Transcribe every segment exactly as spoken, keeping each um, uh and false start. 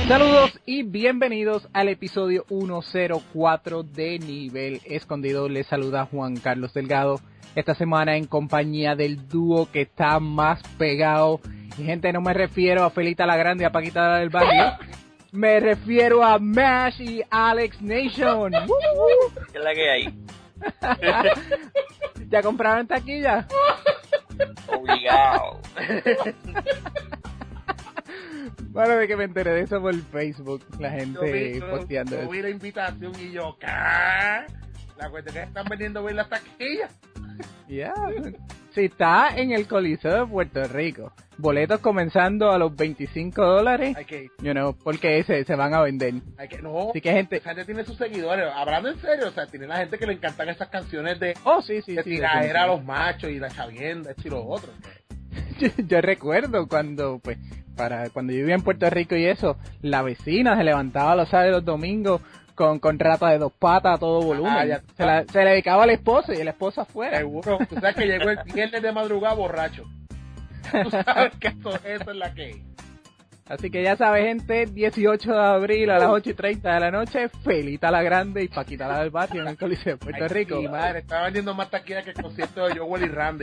Saludos y bienvenidos al episodio ciento cuatro de Nivel Escondido. Les saluda Juan Carlos Delgado. Esta semana en compañía del dúo que está más pegado. Y gente, no me refiero a Felita la Grande y a Paquita del Barrio. Me refiero a Mash y Alex Nation. ¿Qué es la que hay? ¿Ya compraron taquilla? Obligado. Bueno, de que me enteré de eso por Facebook, la gente yo vi, yo, posteando yo eso. vi la invitación y yo, ¿qué? La cuestión es que están vendiendo bien las taquillas. Ya, yeah. Si está en el Coliseo de Puerto Rico, boletos comenzando a los veinticinco dólares, Hay que ir. you know, porque se, se van a vender. Hay que, no, Así que gente... esa gente tiene sus seguidores, hablando en serio, o sea, tiene la gente que le encantan esas canciones de, Oh, sí, sí, de sí. tiraera a los machos y la chavienda, esto y lo otro. Yo, yo recuerdo cuando, pues, para cuando yo vivía en Puerto Rico y eso, la vecina se levantaba los sábados y los domingos con, con rata de dos patas a todo volumen. Ah, ya. Se, la, se le dedicaba al esposo y el esposo afuera. Seguro, tú sabes que llegó el viernes de madrugada borracho. Tú sabes que eso, eso es la que es. Así que ya sabes, gente, dieciocho de abril a las ocho y treinta de la noche, Felita la Grande y Paquita la del Barrio en el Coliseo de Puerto Ay, Rico. sí, madre, está vendiendo más taquillas que el concierto de Joel y Randy.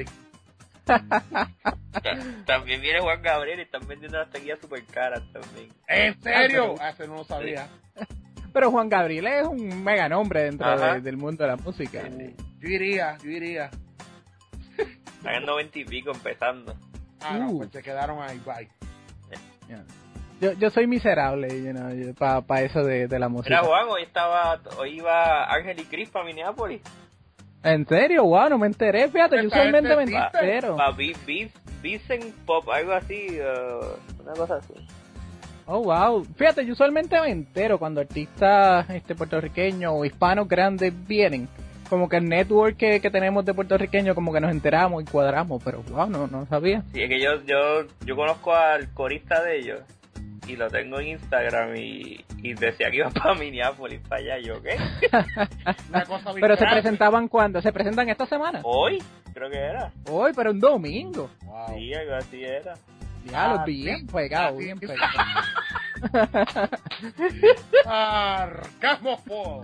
También viene Juan Gabriel y están vendiendo las taquillas super caras también. ¿En serio? Ah, eso no lo sabía. Pero Juan Gabriel es un mega nombre dentro de, Ajá. del mundo de la música. Yo iría, yo iría. Están en noventa y pico empezando. Ah, no, Uh. pues se quedaron ahí, bye. Yeah. Yo, yo soy miserable, you know, para pa eso de, de la música. Mira, Juan, hoy estaba, hoy iba Ángel y Chris para Minneapolis. ¿En serio? Wow, no me enteré, fíjate, yo Esta usualmente me gente existe. entero. Para Vicen Pop, algo así, uh, una cosa así. Oh, wow. Fíjate, yo usualmente me entero cuando artistas este puertorriqueños o hispanos grandes vienen. Como que el network que, que tenemos de puertorriqueños, como que nos enteramos y cuadramos, pero wow, no, no sabía. Sí, es que yo, yo, yo conozco al corista de ellos y lo tengo en Instagram y, y decía que iba para Minneapolis, para allá. Yo, ¿qué? Una cosa bien Pero se grande. presentaban cuando, se presentan esta semana. Hoy, creo que era. Hoy, pero un domingo. Wow. Sí, algo así era. Ya, los Ah, bien sí. pegados, Ah, sí. bien pegados. Arcasmofo.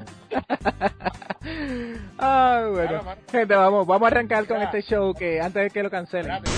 Ah, bueno. Claro, mano. Gente, vamos, vamos a arrancar con Ya. este show que antes de que lo cancelen. Espérate.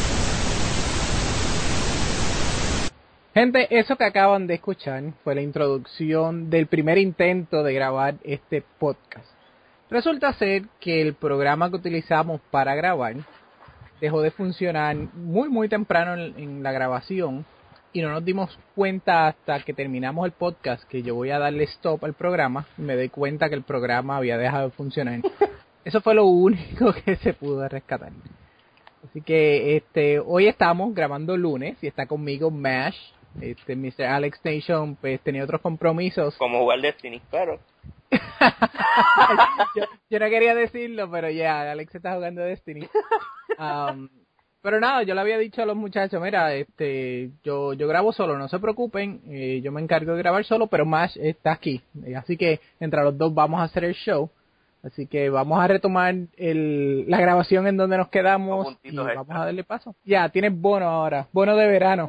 Gente, eso que acaban de escuchar fue la introducción del primer intento de grabar este podcast. Resulta ser que el programa que utilizamos para grabar dejó de funcionar muy muy temprano en, en la grabación y no nos dimos cuenta hasta que terminamos el podcast que yo voy a darle stop al programa y me doy cuenta que el programa había dejado de funcionar. Eso fue lo único que se pudo rescatar. Así que este hoy estamos grabando lunes y está conmigo Mash. Este mister Alex Nation pues tenía otros compromisos. Como jugar Destiny, pero yo, yo no quería decirlo, pero ya, Alex está jugando Destiny. Um, pero nada, yo le había dicho a los muchachos, mira, este, yo yo grabo solo, no se preocupen, eh, yo me encargo de grabar solo, pero Mash está aquí. Eh, así que entre los dos vamos a hacer el show. Así que vamos a retomar el, la grabación en donde nos quedamos Los y puntitos vamos extra. a darle paso. Ya, tienes bono ahora, bono de verano.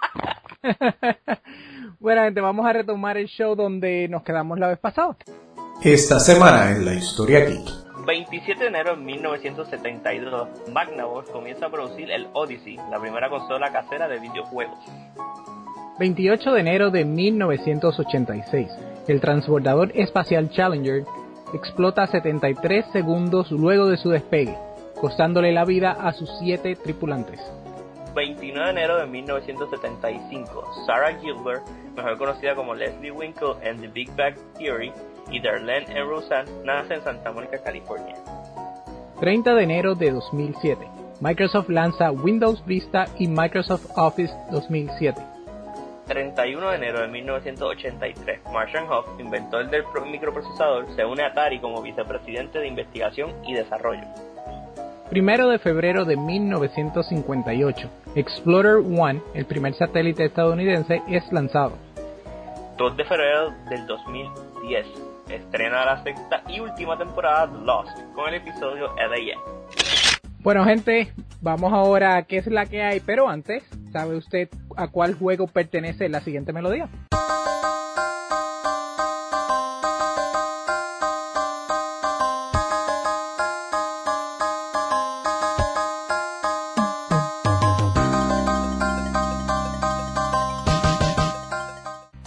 Bueno, gente, vamos a retomar el show donde nos quedamos la vez pasada. Esta semana en la historia geek. veintisiete de enero de mil novecientos setenta y dos, Magnavox comienza a producir el Odyssey, la primera consola casera de videojuegos. veintiocho de enero de mil novecientos ochenta y seis, el transbordador espacial Challenger explota setenta y tres segundos luego de su despegue, costándole la vida a sus siete tripulantes. veintinueve de enero de mil novecientos setenta y cinco, Sarah Gilbert, mejor conocida como Leslie Winkle en The Big Bang Theory, y Darlene and Roseanne nace en Santa Mónica, California. treinta de enero de dos mil siete, Microsoft lanza Windows Vista y Microsoft Office dos mil siete. treinta y uno de enero de mil novecientos ochenta y tres, Marshall Hoff, inventor del pro- microprocesador, se une a Atari como vicepresidente de investigación y desarrollo. primero de febrero de mil novecientos cincuenta y ocho, Explorer uno, el primer satélite estadounidense, es lanzado. dos de febrero del dos mil diez, estrena la sexta y última temporada de Lost, con el episodio L A N. Bueno, gente, vamos ahora a qué es la que hay, pero antes, ¿sabe usted a cuál juego pertenece la siguiente melodía?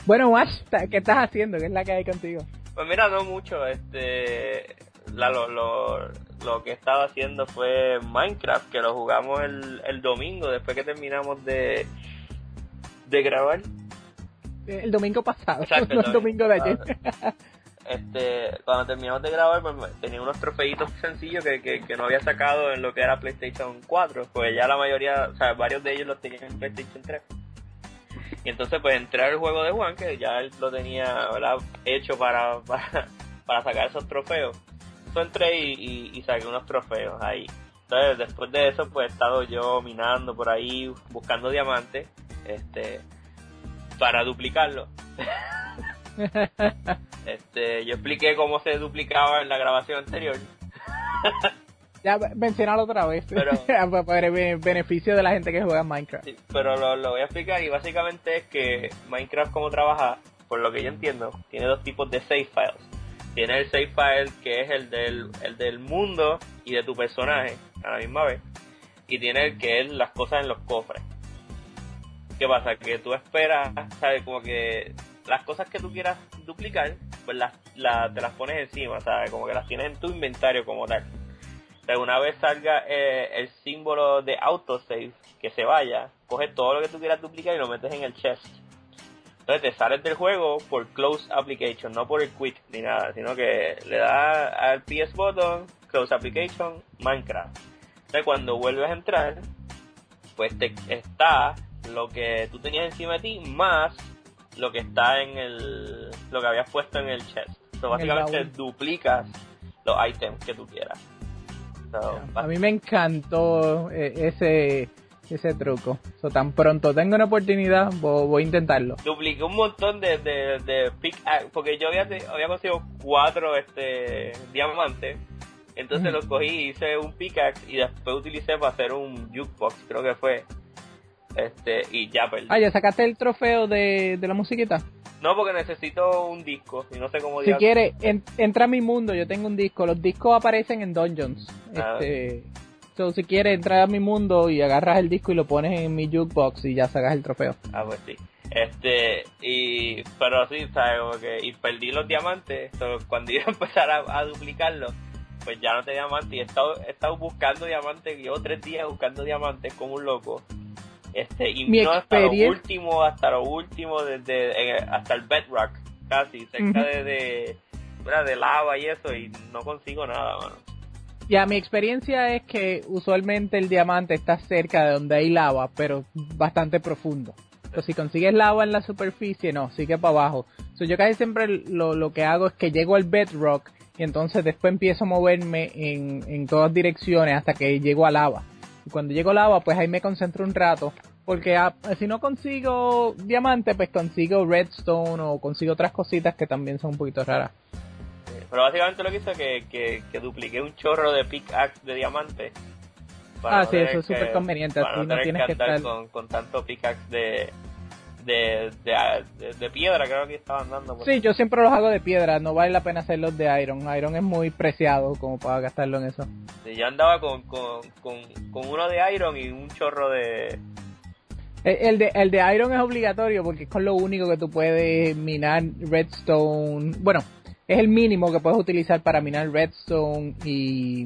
Bueno, Wash, ¿qué estás haciendo? ¿Qué es la que hay contigo? Pues mira, no mucho. Este, la, lo, lo, lo que he estado haciendo fue Minecraft, que lo jugamos el, el domingo después que terminamos de, de grabar. El domingo pasado, Exacto, no el domingo de ayer. Este, cuando terminamos de grabar, pues tenía unos trofeitos sencillos que, que, que no había sacado en lo que era PlayStation cuatro, pues ya la mayoría, o sea, varios de ellos los tenían en PlayStation tres. Y entonces pues entré al juego de Juan, que ya él lo tenía, ¿verdad?, hecho para, para, para sacar esos trofeos. Entonces entré y, y, y saqué unos trofeos ahí. Entonces después de eso pues he estado yo minando por ahí, buscando diamantes, este, para duplicarlo. Este, yo expliqué cómo se duplicaba en la grabación anterior. Ya, mencionalo otra vez. Pero, para el beneficio de la gente que juega Minecraft. Sí, pero lo, lo voy a explicar, y básicamente es que Minecraft, como trabaja, por lo que yo entiendo, tiene dos tipos de save files. Tiene el save file que es el del, el del mundo y de tu personaje a la misma vez, y tiene el que es las cosas en los cofres. ¿Qué pasa? Que tú esperas, ¿sabes? Como que las cosas que tú quieras duplicar, pues las, las te las pones encima, ¿sabes? Como que las tienes en tu inventario como tal. O sea, una vez salga eh, el símbolo de autosave, que se vaya, coges todo lo que tú quieras duplicar y lo metes en el chest. Entonces te sales del juego por Close Application, no por el Quit ni nada, sino que le das al P S button, Close Application, Minecraft. Entonces cuando vuelves a entrar, pues te está lo que tú tenías encima de ti, más lo que está en el, lo que habías puesto en el chest. So, básicamente duplicas los ítems que tú quieras. So, a mí me encantó eh, ese ese truco. So, tan pronto tengo una oportunidad, voy, voy a intentarlo. Dupliqué un montón de, de, de pickaxe, porque yo había, había conseguido cuatro este, diamantes. Entonces mm. los cogí, hice un pickaxe y después utilicé para hacer un jukebox, creo que fue. Este, y ya perdí. Ah, ¿ya sacaste el trofeo de, de la musiquita? No, porque necesito un disco y no sé cómo. Si quieres, en, entra a mi mundo, yo tengo un disco. Los discos aparecen en Dungeons. Ah. Este, so, si quieres, entra a mi mundo y agarras el disco y lo pones en mi jukebox y ya sacas el trofeo. Ah, pues sí. Este, y, pero sí, ¿sabes? Como que, y perdí los diamantes. So, cuando iba a empezar a, a duplicarlo, pues ya no tenía diamantes. Y he estado, he estado buscando diamantes, llevo tres días buscando diamantes como un loco. Este, y Mi no hasta lo experien- último, hasta lo último, desde, eh, hasta el bedrock, casi, cerca Uh-huh. de, de, ¿verdad? de lava y eso, y no consigo nada, mano. Ya, mi experiencia es que usualmente el diamante está cerca de donde hay lava, pero bastante profundo. Entonces, si consigues lava en la superficie, no, sigue para abajo. So, yo casi siempre lo, lo que hago es que llego al bedrock y entonces después empiezo a moverme en, en todas direcciones hasta que llego a lava. Y cuando llego a lava, pues ahí me concentro un rato, porque a, si no consigo diamante, pues consigo redstone o consigo otras cositas que también son un poquito raras. Pero básicamente lo que hice es que, que, que dupliqué un chorro de pickaxe de diamante. Ah, no sí, tener eso es que- súper conveniente, para así no no tener tienes que andar estar... con, con tanto pickaxe de, de, de, de, de piedra, creo que estaban dando. Pues. Sí, yo siempre los hago de piedra, no vale la pena hacerlos de iron. Iron es muy preciado como para gastarlo en eso. Sí, yo andaba con, con, con, con uno de iron y un chorro de... El, el de el de iron es obligatorio porque es con lo único que tú puedes minar redstone. Bueno, es el mínimo que puedes utilizar para minar redstone y,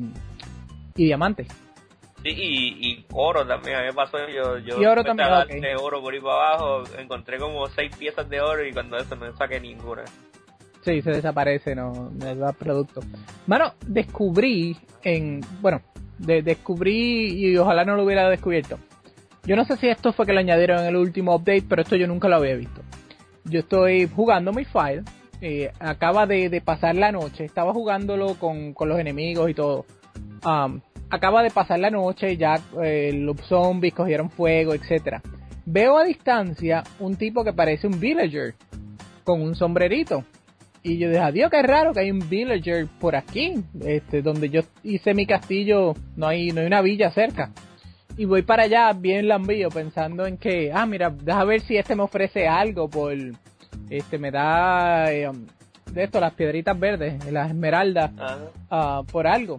y diamante. Sí, y, y oro también, a mí me pasó, yo, yo Y oro empecé también, a ok. darle oro por ahí para abajo, encontré como seis piezas de oro y cuando eso no saqué ninguna. Sí, se desaparece, no, no da producto. Mano, descubrí en... Bueno, de, descubrí y ojalá no lo hubiera descubierto. Yo no sé si esto fue que lo añadieron en el último update, pero esto yo nunca lo había visto. Yo estoy jugando mi file, eh, acaba de, de pasar la noche, estaba jugándolo con, con los enemigos y todo. Um, acaba de pasar la noche, ya eh, los zombies cogieron fuego, etcétera. Veo a distancia un tipo que parece un villager con un sombrerito. Y yo dije, adiós, qué raro que hay un villager por aquí, este, donde yo hice mi castillo, no hay, no hay una villa cerca. Y voy para allá bien lambío pensando en que, ah, mira, deja ver si este me ofrece algo por, este, me da, eh, de esto, las piedritas verdes, las esmeraldas, Ajá. uh, por algo.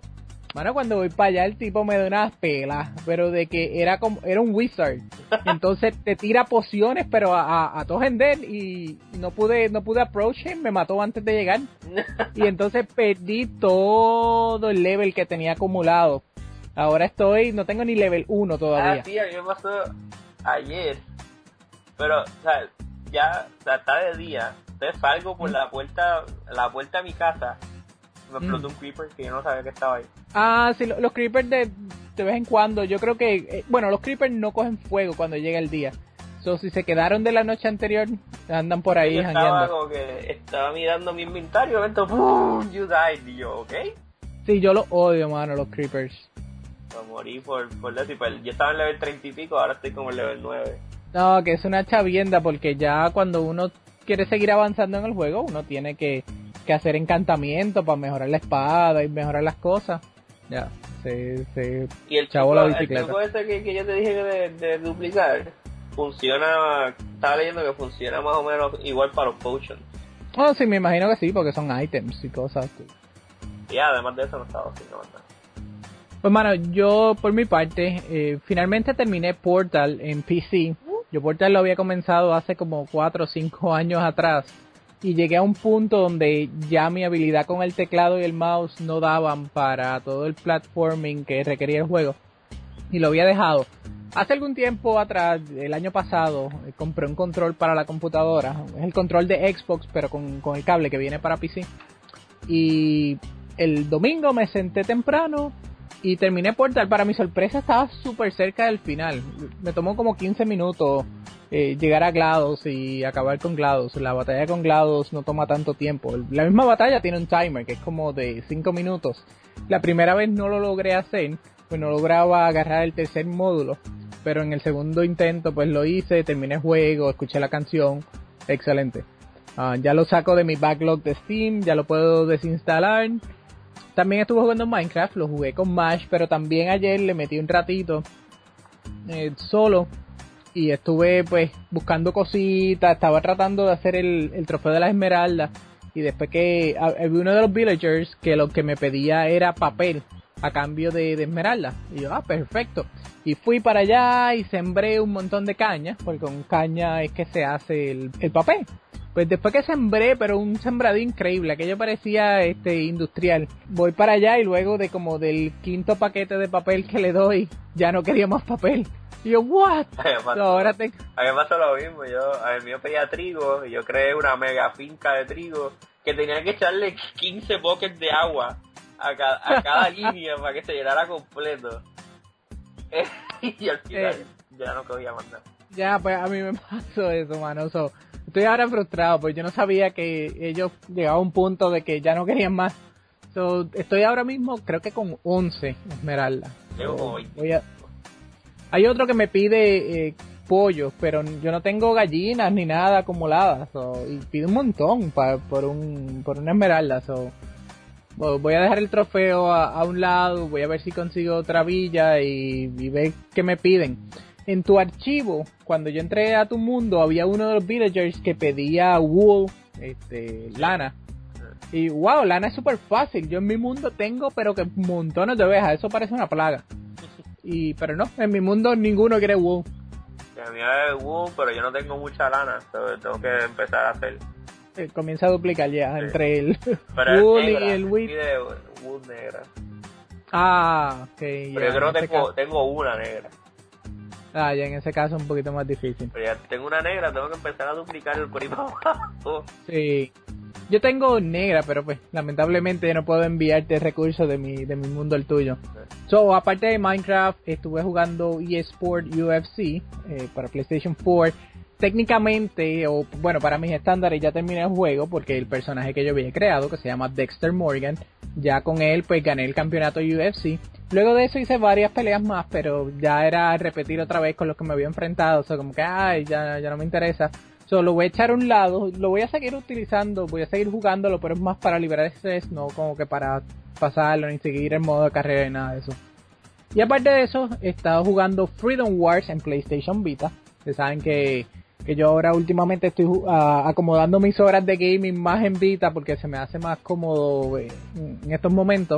Mano, cuando voy para allá el tipo me da unas pelas, pero de que era como era un wizard. Entonces te tira pociones, pero a, a, a todo gender y no pude no pude approach him, me mató antes de llegar. Y entonces perdí todo el level que tenía acumulado. Ahora estoy, no tengo ni level uno todavía. Ah, sí, a mí me pasó ayer. Pero, o sea, ya, o sea, está de día. Entonces salgo por la puerta, la puerta de mi casa. Me explotó mm. un creeper que yo no sabía que estaba ahí. Ah, sí, los creepers de, de vez en cuando, yo creo que, eh, bueno, los creepers no cogen fuego cuando llega el día. So, si se quedaron de la noche anterior, andan por ahí yo jangueando. Estaba como que, estaba mirando mi inventario, y momento, ¡pum! You died, y yo, ¿ok? Sí, yo los odio, mano, los creepers. Me morí por, por eso, pues, yo estaba en level treinta y pico, ahora estoy como en level nueve. No, que es una chavienda, porque ya cuando uno quiere seguir avanzando en el juego, uno tiene que, que hacer encantamiento para mejorar la espada y mejorar las cosas. Ya, se, se y el chavo truco, la bicicleta. El truco ese que, que yo te dije de, de duplicar, funciona, estaba leyendo que funciona más o menos igual para los potions. Oh, sí, me imagino que sí, porque son items y cosas. Y además de eso no estaba haciendo nada. Pues mano, yo por mi parte, eh, finalmente terminé Portal en P C. Yo Portal lo había comenzado hace como cuatro o cinco años atrás. Y llegué a un punto donde ya mi habilidad con el teclado y el mouse no daban para todo el platforming que requería el juego. Y lo había dejado. Hace algún tiempo atrás, el año pasado, eh, compré un control para la computadora. Es el control de Xbox, pero con, con el cable que viene para P C. Y el domingo me senté temprano y terminé Portal. Para mi sorpresa estaba súper cerca del final. Me tomó como quince minutos eh, llegar a GLaDOS y acabar con GLaDOS. La batalla con GLaDOS no toma tanto tiempo. La misma batalla tiene un timer que es como de cinco minutos. La primera vez no lo logré hacer, pues no lograba agarrar el tercer módulo. Pero en el segundo intento pues lo hice, terminé el juego, escuché la canción. Excelente. Uh, ya lo saco de mi backlog de Steam, ya lo puedo desinstalar. También estuve jugando Minecraft, lo jugué con Mash, pero también ayer le metí un ratito eh, solo y estuve pues buscando cositas, estaba tratando de hacer el, el trofeo de las esmeraldas y después que vi uno de los villagers que lo que me pedía era papel a cambio de, de esmeraldas y yo, ah, perfecto, y fui para allá y sembré un montón de caña, porque con caña es que se hace el, el papel. Pues después que sembré, pero un sembrado increíble, aquello parecía este industrial. Voy para allá y luego de como del quinto paquete de papel que le doy, ya no quería más papel. Y yo, what? So, ahora te... A mí me pasó lo mismo, yo, a mí me pedía trigo, y yo creé una mega finca de trigo, que tenía que echarle quince buckets de agua a cada, a cada línea para que se llenara completo. Y al final eh, ya no podía mandar. Ya, pues a mí me pasó eso, mano. So, estoy ahora frustrado, pues yo no sabía que ellos llegaban a un punto de que ya no querían más. So, estoy ahora mismo, creo que con once esmeraldas. So, voy a... Hay otro que me pide eh, pollos, pero yo no tengo gallinas ni nada acumuladas. So, y pide un montón pa, por un por una esmeralda. So, voy a dejar el trofeo a, a un lado, voy a ver si consigo otra villa y, y ver qué me piden. En tu archivo, cuando yo entré a tu mundo, había uno de los villagers que pedía wool, este, lana. Y wow, lana es súper fácil. Yo en mi mundo tengo, pero que montones de ovejas. Eso parece una plaga. Y pero no, en mi mundo ninguno quiere wool. A mí es wool, pero yo no tengo mucha lana. Entonces tengo que empezar a hacer. Eh, comienza a duplicar ya sí. Entre el pero wool negra, y el wheat. Pide wool negra. Ah, ok. Pero ya, yo creo que tengo, tengo una negra. Ah, ya en ese caso es un poquito más difícil. Pero ya tengo una negra, tengo que empezar a duplicar el por ahí para abajo. Sí. Yo tengo negra, pero pues lamentablemente no puedo enviarte recursos de mi de mi mundo al tuyo. Sí. So, aparte de Minecraft, estuve jugando eSport U F C eh, para PlayStation cuatro. Técnicamente, o bueno, para mis estándares ya terminé el juego porque el personaje que yo había creado, que se llama Dexter Morgan, ya con él pues gané el campeonato U F C. Luego de eso hice varias peleas más, pero ya era repetir otra vez con los que me había enfrentado. O sea, como que, ay, ya, ya no me interesa. Solo lo voy a echar a un lado, lo voy a seguir utilizando, voy a seguir jugándolo, pero es más para liberar estrés, no como que para pasarlo, ni seguir el modo de carrera ni nada de eso. Y aparte de eso, he estado jugando Freedom Wars en PlayStation Vita. Ustedes saben que, que yo ahora últimamente estoy uh, acomodando mis horas de gaming más en Vita porque se me hace más cómodo eh, en estos momentos.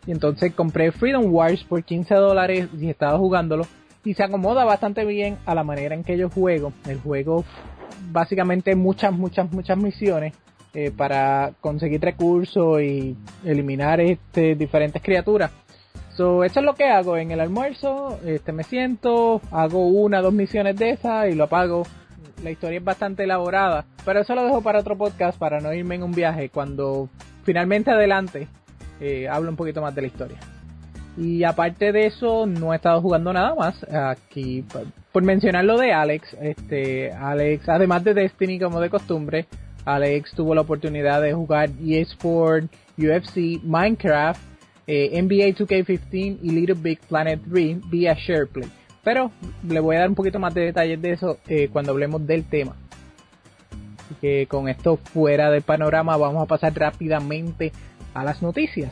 Y entonces compré Freedom Wars por quince dólares y estaba jugándolo. Y se acomoda bastante bien a la manera en que yo juego. El juego, básicamente, muchas, muchas, muchas misiones eh, para conseguir recursos y eliminar este, diferentes criaturas. So, eso es lo que hago en el almuerzo. Este, me siento, hago una, dos misiones de esas y lo apago. La historia es bastante elaborada, pero eso lo dejo para otro podcast para no irme en un viaje. Cuando finalmente adelante eh, hablo un poquito más de la historia. Y aparte de eso no he estado jugando nada más. Aquí por mencionar lo de Alex, este Alex, además de Destiny como de costumbre, Alex tuvo la oportunidad de jugar E A Sports, U F C, Minecraft, eh, N B A two K fifteen y Little Big Planet three vía SharePlay. Pero le voy a dar un poquito más de detalles de eso eh, cuando hablemos del tema. Así que con esto fuera del panorama vamos a pasar rápidamente a las noticias.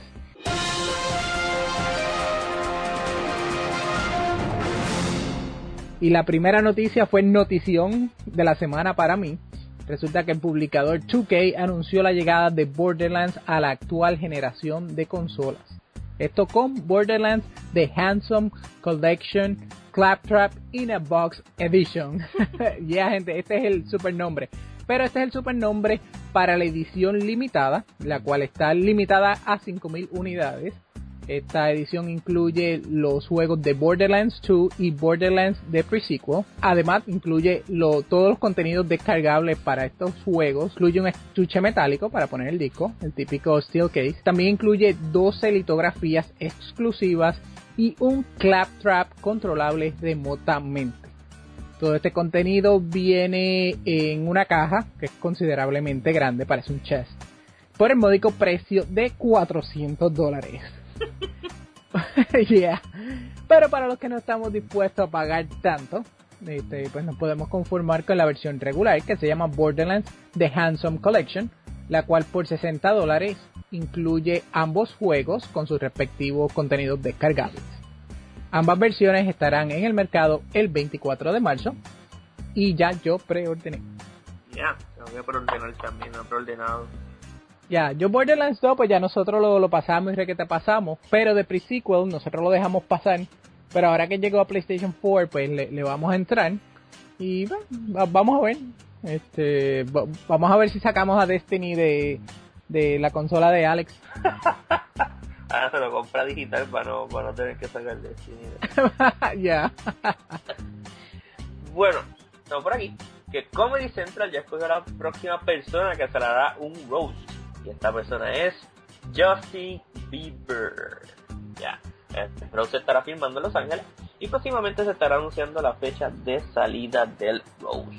Y la primera noticia fue notición de la semana para mí. Resulta que el publicador two K anunció la llegada de Borderlands a la actual generación de consolas. Esto con Borderlands The Handsome Collection Claptrap in a Box Edition. Ya yeah, gente, este es el supernombre. Pero este es el supernombre para la edición limitada, la cual está limitada a cinco mil unidades. Esta edición incluye los juegos de Borderlands two y Borderlands The Pre-Sequel. Además incluye lo, todos los contenidos descargables para estos juegos. Incluye un estuche metálico para poner el disco, el típico steel case. También incluye doce litografías exclusivas y un claptrap controlable remotamente. Todo este contenido viene en una caja que es considerablemente grande, parece un chest, por el módico precio de cuatrocientos dólares. Yeah. Pero para los que no estamos dispuestos a pagar tanto, este, pues nos podemos conformar con la versión regular que se llama Borderlands The Handsome Collection, la cual por sesenta dólares incluye ambos juegos con sus respectivos contenidos descargables. Ambas versiones estarán en el mercado el veinticuatro de marzo y ya yo preordené. Ya, yeah, lo voy a preordenar también, no he preordenado. Ya, yeah, yo Borderlands dos pues ya nosotros lo, lo pasamos y requete pasamos, pero de Pre-Sequel nosotros lo dejamos pasar, pero ahora que llegó a PlayStation cuatro pues le, le vamos a entrar y bueno, vamos a ver, este, vamos a ver si sacamos a Destiny de, de la consola de Alex. Ahora se lo compra digital para no, para no tener que sacar Destiny. Ya. Yeah. Bueno, estamos por aquí. Que Comedy Central ya escogió a la próxima persona que se le hará un roast. Y esta persona es Justin Bieber. Ya, este roast se estará filmando en Los Ángeles y próximamente se estará anunciando la fecha de salida del roast.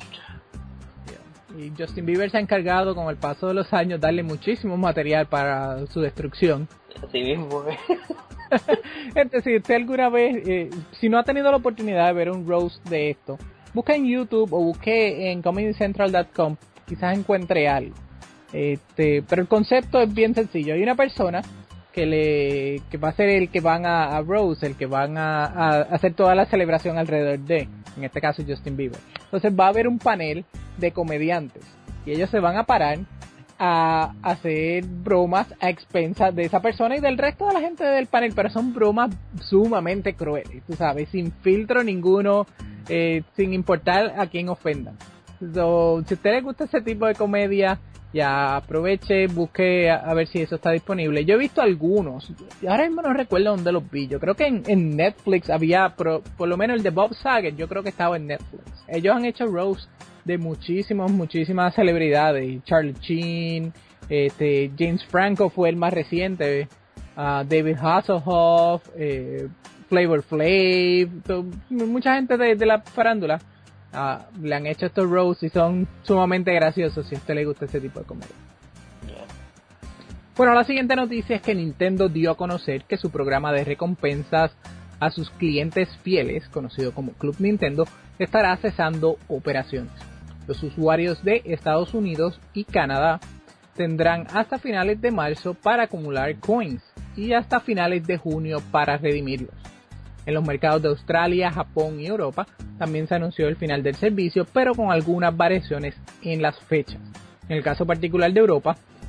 Y Justin Bieber se ha encargado con el paso de los años darle muchísimo material para su destrucción. Así mismo. Entonces, si usted alguna vez, eh, si no ha tenido la oportunidad de ver un roast de esto, busca en YouTube o busque en comedy central punto com, quizás encuentre algo. Este, pero el concepto es bien sencillo. Hay una persona que le que va a ser el que van a, a roast, el que van a, a hacer toda la celebración alrededor de, en este caso Justin Bieber. Entonces va a haber un panel de comediantes y ellos se van a parar a hacer bromas a expensas de esa persona y del resto de la gente del panel, pero son bromas sumamente crueles, tú sabes, sin filtro ninguno, eh, sin importar a quién ofendan. So, si a usted le gusta ese tipo de comedia, ya aproveche, busque a, a ver si eso está disponible. Yo he visto algunos, ahora mismo no recuerdo dónde los vi. Yo creo que en, en Netflix había, pro, por lo menos el de Bob Saget, yo creo que estaba en Netflix. Ellos han hecho roast de muchísimas, muchísimas celebridades. Charlie Sheen, este, James Franco fue el más reciente, uh, David Hasselhoff, eh, Flavor Flav, to, mucha gente de, de la farándula. Uh, le han hecho estos roasts y son sumamente graciosos si a usted le gusta ese tipo de comedia. Yeah. Bueno, la siguiente noticia es que Nintendo dio a conocer que su programa de recompensas a sus clientes fieles, conocido como Club Nintendo, estará cesando operaciones. Los usuarios de Estados Unidos y Canadá tendrán hasta finales de marzo para acumular coins y hasta finales de junio para redimirlos. En los mercados de Australia, Japón y Europa también se anunció el final del servicio, pero con algunas variaciones en las fechas. En el caso particular de Europa,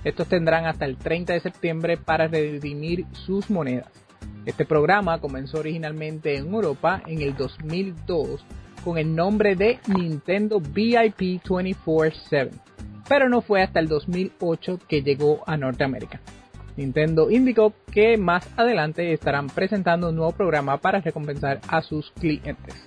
Estos tendrán hasta el treinta de septiembre para redimir sus monedas. Este programa comenzó originalmente en Europa en el dos mil dos con el nombre de Nintendo V I P veinticuatro siete, pero no fue hasta el dos mil ocho que llegó a Norteamérica. Nintendo indicó que más adelante estarán presentando un nuevo programa para recompensar a sus clientes.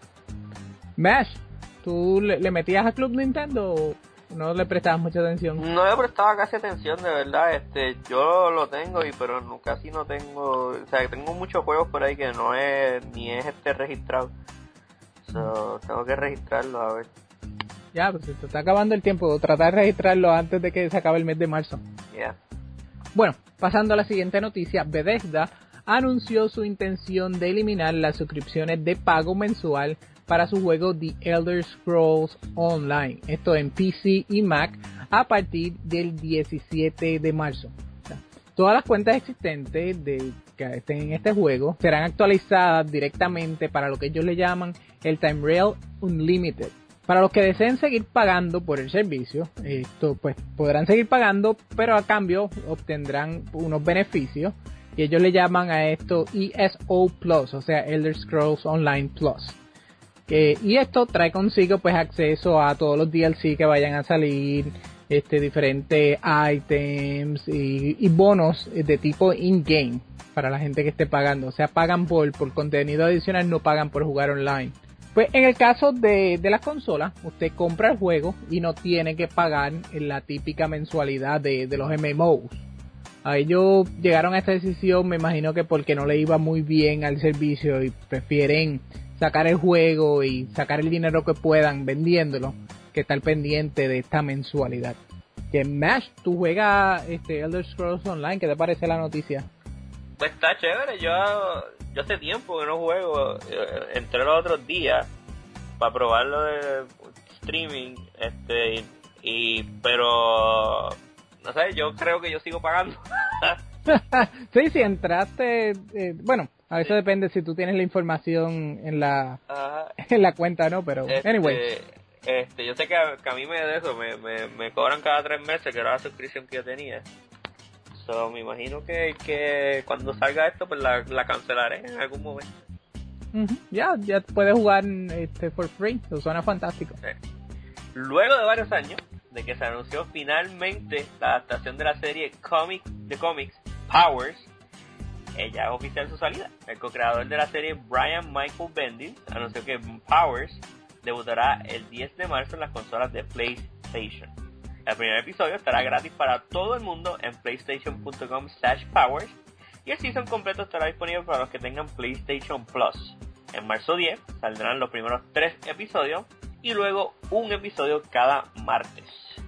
Mash, ¿tú le, le metías a Club Nintendo o no le prestabas mucha atención? No le prestaba casi atención, de verdad. Este, yo lo tengo y pero no, casi no tengo, o sea, tengo muchos juegos por ahí que no es ni es este registrado. So, tengo que registrarlo a ver. Ya, pues se te está acabando el tiempo. Tratar de registrarlo antes de que se acabe el mes de marzo. Ya. Yeah. Bueno, pasando a la siguiente noticia, Bethesda anunció su intención de eliminar las suscripciones de pago mensual para su juego The Elder Scrolls Online, esto en P C y Mac, a partir del diecisiete de marzo. O sea, todas las cuentas existentes de, que estén en este juego serán actualizadas directamente para lo que ellos le llaman el Time Rail Unlimited. Para los que deseen seguir pagando por el servicio, esto pues podrán seguir pagando, pero a cambio obtendrán unos beneficios y ellos le llaman a esto E S O Plus, o sea Elder Scrolls Online Plus. Que, y esto trae consigo pues acceso a todos los D L C que vayan a salir, este diferentes items y, y bonos de tipo in-game para la gente que esté pagando. O sea, pagan por, por contenido adicional, no pagan por jugar online. Pues en el caso de, de las consolas, usted compra el juego y no tiene que pagar en la típica mensualidad de, de los M M Os. A ellos llegaron a esta decisión, me imagino que porque no le iba muy bien al servicio y prefieren sacar el juego y sacar el dinero que puedan vendiéndolo, que estar pendiente de esta mensualidad. Que Mash, tú juegas este Elder Scrolls Online, ¿qué te parece la noticia? Pues está chévere, yo, yo hace tiempo que no juego, entré los otros días para probarlo de streaming, este, y, y pero no sé, yo creo que yo sigo pagando. Sí, si entraste, eh, bueno, a veces sí. Depende si tú tienes la información en la Ajá. en la cuenta, ¿no? Pero, este, anyway. Este, yo sé que a, que a mí me de eso, me, me, me cobran cada tres meses, que era la suscripción que yo tenía. So, me imagino que, que cuando salga esto, pues la, la cancelaré en algún momento. Uh-huh. Ya, ya puedes jugar este for free, eso suena fantástico. Sí. Luego de varios años de que se anunció finalmente la adaptación de la serie comic, de cómics Powers, ella es oficial su salida. El co-creador de la serie, Brian Michael Bendis, anunció que Powers debutará el diez de marzo en las consolas de PlayStation. El primer episodio estará gratis para todo el mundo en playstation punto com slash powers y el season completo estará disponible para los que tengan PlayStation Plus. En marzo diez saldrán los primeros tres episodios y luego un episodio cada martes.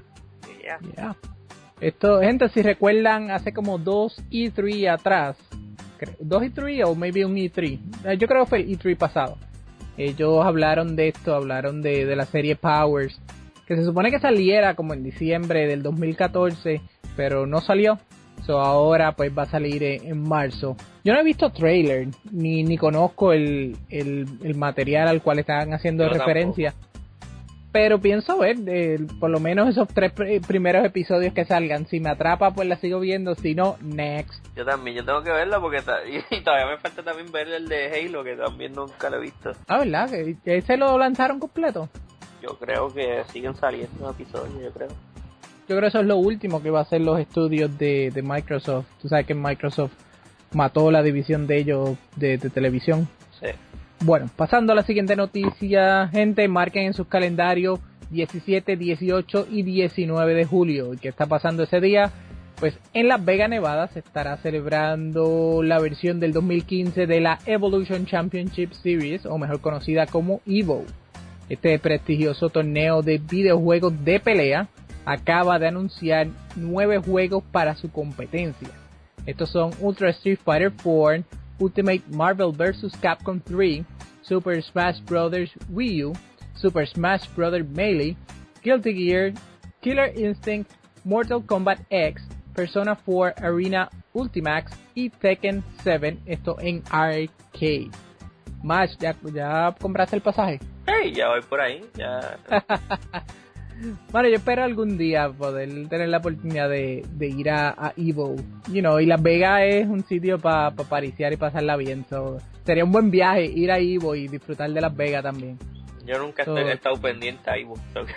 Yeah. Yeah. Esto, gente, si recuerdan, hace como dos E tres atrás, dos E tres o maybe un E tres, yo creo que fue el E tres pasado, ellos hablaron de esto, hablaron de, de la serie Powers, que se supone que saliera como en diciembre del dos mil catorce, pero no salió. So ahora pues va a salir en, en marzo. Yo no he visto trailer, ni, ni conozco el, el, el material al cual están haciendo no, referencia. Tampoco. Pero pienso ver, eh, por lo menos esos tres pr- primeros episodios que salgan. Si me atrapa, pues la sigo viendo. Si no, next. Yo también, yo tengo que verla porque ta- y todavía me falta también ver el de Halo, que también nunca lo he visto. Ah, ¿verdad? ¿Que ese lo lanzaron completo? Yo creo que siguen saliendo episodios, yo creo. Yo creo que eso es lo último que va a hacer los estudios de, de Microsoft. Tú sabes que Microsoft mató la división de ellos de, de televisión. Sí. Bueno, pasando a la siguiente noticia, gente, marquen en sus calendarios diecisiete, dieciocho y diecinueve de julio. ¿Y qué está pasando ese día? Pues en Las Vegas, Nevada, se estará celebrando la versión del dos mil quince de la Evolution Championship Series, o mejor conocida como Evo. Este prestigioso torneo de videojuegos de pelea acaba de anunciar nueve juegos para su competencia. Estos son Ultra Street Fighter cuatro, Ultimate Marvel versus. Capcom tres, Super Smash Bros. Wii U, Super Smash Bros. Melee, Guilty Gear, Killer Instinct, Mortal Kombat X, Persona cuatro Arena Ultimax y Tekken siete, esto en arcade. Mash, ¿ya, ya compraste el pasaje? Hey, ya voy por ahí, ya. Bueno, yo espero algún día poder tener la oportunidad de, de ir a, a Evo, you know, y Las Vegas es un sitio para pa pariciar y pasarla bien, so, sería un buen viaje ir a Evo y disfrutar de Las Vegas también. Yo nunca So, he estado pendiente a Evo, so,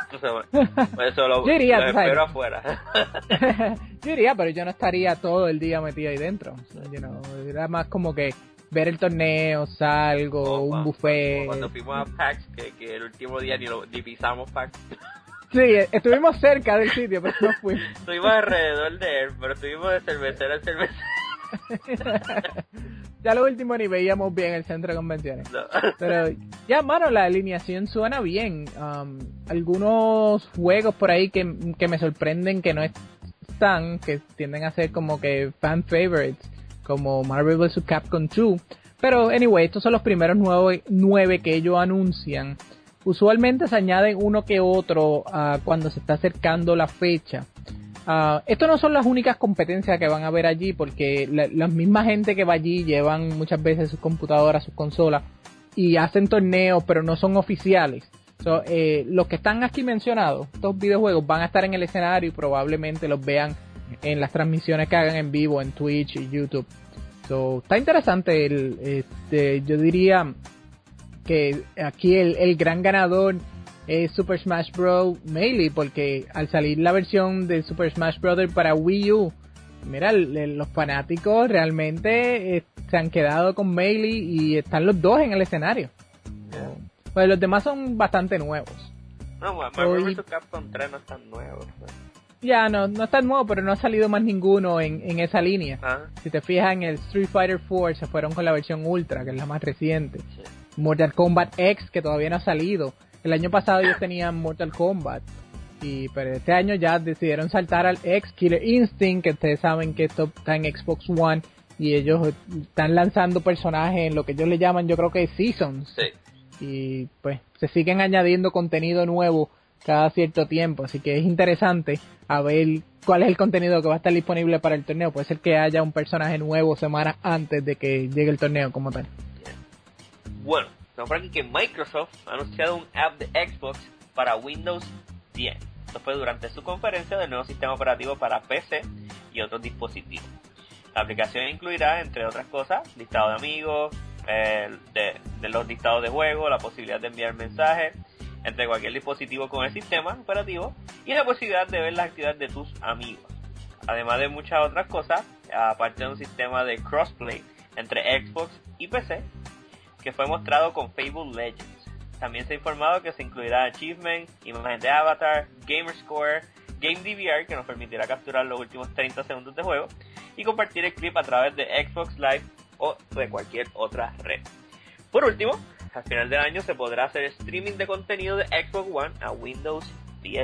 por eso lo, yo iría, lo tú sabes. espero afuera. Yo iría, pero yo no estaría todo el día metido ahí dentro, so, you know, era más como que ver el torneo, salgo, Oh, un cuando, buffet. Cuando fuimos a PAX, que, que el último día ni, lo, ni pisamos PAX. Sí, estuvimos cerca del sitio, pero no fuimos. Estuvimos alrededor de él, pero estuvimos de cervecera en cervecera. Ya lo último ni veíamos bien el centro de convenciones. No. Pero ya, mano, la alineación suena bien. Um, algunos juegos por ahí que, que me sorprenden que no están, que tienden a ser como que fan favorites, como Marvel versus. Capcom dos. Pero, anyway, estos son los primeros nueve, nueve que ellos anuncian. Usualmente se añaden uno que otro uh, cuando se está acercando la fecha. Uh, Estos no son las únicas competencias que van a haber allí, porque la, la misma gente que va allí llevan muchas veces sus computadoras, sus consolas, y hacen torneos, pero no son oficiales. So, eh, los que están aquí mencionados, estos videojuegos, van a estar en el escenario y probablemente los vean en las transmisiones que hagan en vivo en Twitch y YouTube. So, está interesante. El, este, yo diría que aquí el, el gran ganador es Super Smash Bros. Melee, porque al salir la versión de Super Smash Bros. Para Wii U, mira, el, el, los fanáticos realmente eh, se han quedado con Melee y están los dos en el escenario. Yeah. Pues los demás son bastante nuevos. No, Marvel versus. Capcom tres no es tan nuevo. ¿No? Ya, no, no está nuevo, pero no ha salido más ninguno en, en esa línea. Ah. Si te fijas en el Street Fighter cuatro, se fueron con la versión Ultra, que es la más reciente. Sí. Mortal Kombat X, que todavía no ha salido. El año pasado ellos tenían Mortal Kombat, y pero este año ya decidieron saltar al X, Killer Instinct, que ustedes saben que esto está en Xbox One, y ellos están lanzando personajes en lo que ellos le llaman, yo creo que Seasons. Sí. Y pues se siguen añadiendo contenido nuevo cada cierto tiempo, así que es interesante a ver cuál es el contenido que va a estar disponible para el torneo. Puede ser que haya un personaje nuevo semanas antes de que llegue el torneo como tal. Bueno, tenemos por aquí que Microsoft ha anunciado un app de Xbox para Windows diez. Esto fue durante su conferencia del nuevo sistema operativo para P C y otros dispositivos. La aplicación incluirá, entre otras cosas, listado de amigos, eh, de, de los listados de juego, la posibilidad de enviar mensajes entre cualquier dispositivo con el sistema operativo y la posibilidad de ver las actividades de tus amigos. Además de muchas otras cosas, aparte de un sistema de crossplay entre Xbox y P C, que fue mostrado con Fable Legends. También se ha informado que se incluirá Achievement, imagen de avatar, Gamer Score, Game D V R, que nos permitirá capturar los últimos treinta segundos de juego y compartir el clip a través de Xbox Live o de cualquier otra red. Por último, al final del año se podrá hacer streaming de contenido de Xbox One a Windows diez.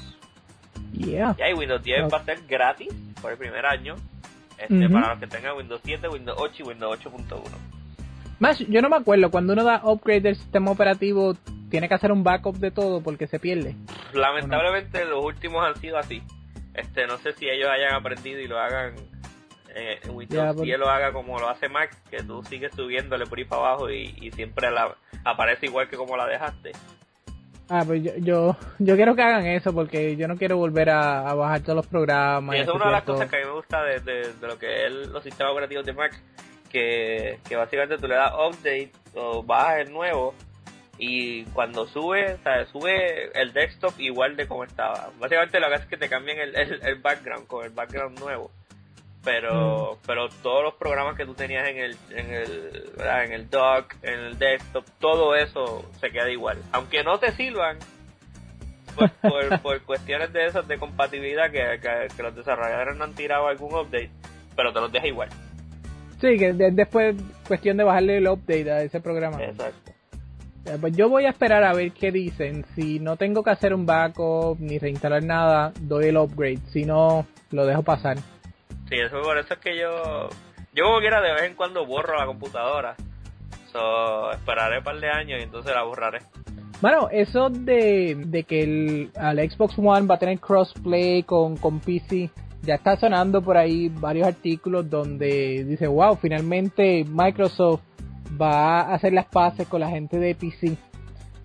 Yeah. Y ahí Windows diez okay. va a ser gratis por el primer año, este, uh-huh. para los que tengan Windows siete, Windows ocho y Windows ocho punto uno. Más, yo no me acuerdo, cuando uno da upgrade del sistema operativo, tiene que hacer un backup de todo porque se pierde. Lamentablemente no? Los últimos han sido así. Este, no sé si ellos hayan aprendido y lo hagan eh, en Windows yeah, diez, lo haga como lo hace Mac, que tú sigues subiéndole por ahí para abajo y, y siempre la, aparece igual que como la dejaste. Ah, pues yo, yo yo quiero que hagan eso porque yo no quiero volver a, a bajar todos los programas. Y y eso es una de las cosas todo. que a mí me gusta de, de, de lo que es los sistemas operativos de Mac, que, que básicamente tú le das update o bajas el nuevo y cuando sube, o sea, sube el desktop igual de como estaba. Básicamente lo que hace es que te cambian el, el, el background con el background nuevo. Pero mm. pero todos los programas que tú tenías en el en el ¿verdad? en el dock, en el desktop, todo eso se queda igual. Aunque no te sirvan por, por, por cuestiones de esas de compatibilidad que, que, que los desarrolladores no han tirado algún update, pero te los deja igual. Sí, que de, después cuestión de bajarle el update a ese programa. Exacto. Pues yo voy a esperar a ver qué dicen. Si no tengo que hacer un backup ni reinstalar nada, doy el upgrade. Si no, lo dejo pasar. Sí, eso por eso es que yo... Yo como quiera de vez en cuando borro la computadora. So, esperaré un par de años y entonces la borraré. Bueno, eso de, de que el, el Xbox One va a tener crossplay con, con P C... Ya está sonando por ahí varios artículos donde dice, wow, finalmente Microsoft va a hacer las paces con la gente de P C.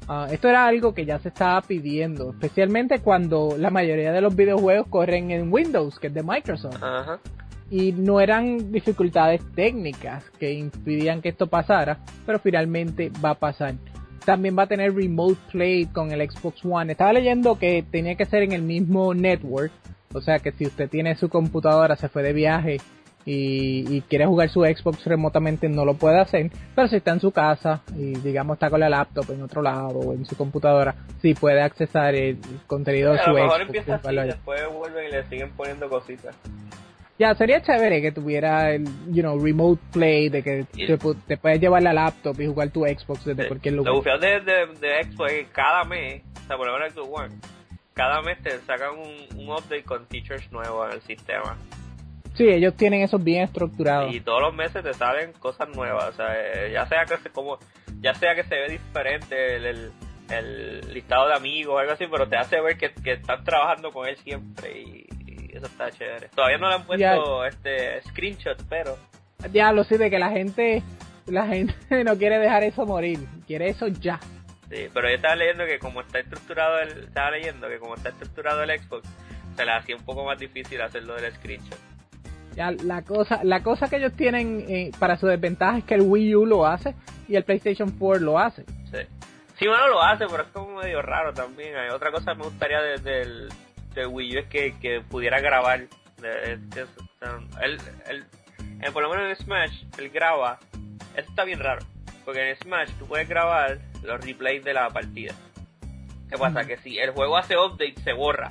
Uh, esto era algo que ya se estaba pidiendo, especialmente cuando la mayoría de los videojuegos corren en Windows, que es de Microsoft. Ajá. Y no eran dificultades técnicas que impidían que esto pasara, pero finalmente va a pasar. También va a tener Remote Play con el Xbox One. Estaba leyendo que tenía que ser en el mismo network, o sea que si usted tiene su computadora, se fue de viaje y, y quiere jugar su Xbox remotamente, no lo puede hacer, pero si está en su casa y digamos está con la laptop en otro lado o en su computadora, sí puede accesar el contenido de su Xbox. A lo mejor empieza así, después vuelven y le siguen poniendo cositas. Ya, sería chévere que tuviera el, you know, remote play, de que y, te, te puedes llevar la laptop y jugar tu Xbox desde de, cualquier lugar. Lo bufiado de, de, de Xbox es que cada mes, o sea, por lo menos Xbox One, cada mes te sacan un, un update con features nuevos en el sistema. Sí, ellos tienen eso bien estructurado. Y todos los meses te salen cosas nuevas, o sea, eh, ya sea que se como, ya sea que se ve diferente el, el, el listado de amigos o algo así, pero te hace ver que, que están trabajando con él siempre y, y eso está chévere. Todavía no le han puesto ya, este screenshot, pero ya lo sé de que la gente, la gente no quiere dejar eso morir, quiere eso ya. Sí, pero yo estaba leyendo que como está estructurado el, estaba leyendo que como está estructurado el Xbox, se le hacía un poco más difícil hacerlo del screenshot. Ya, la cosa la cosa que ellos tienen eh, para su desventaja es que el Wii U lo hace y el PlayStation cuatro lo hace. Sí, sí, bueno, lo hace, pero es como medio raro también. Hay otra cosa que me gustaría del de, de Wii U es que, que pudiera grabar. De, de, el, el, el, por lo menos en Smash, él graba. Esto está bien raro, porque en Smash tú puedes grabar los replays de la partida. ¿Qué pasa? Mm. Que si el juego hace update, se borra.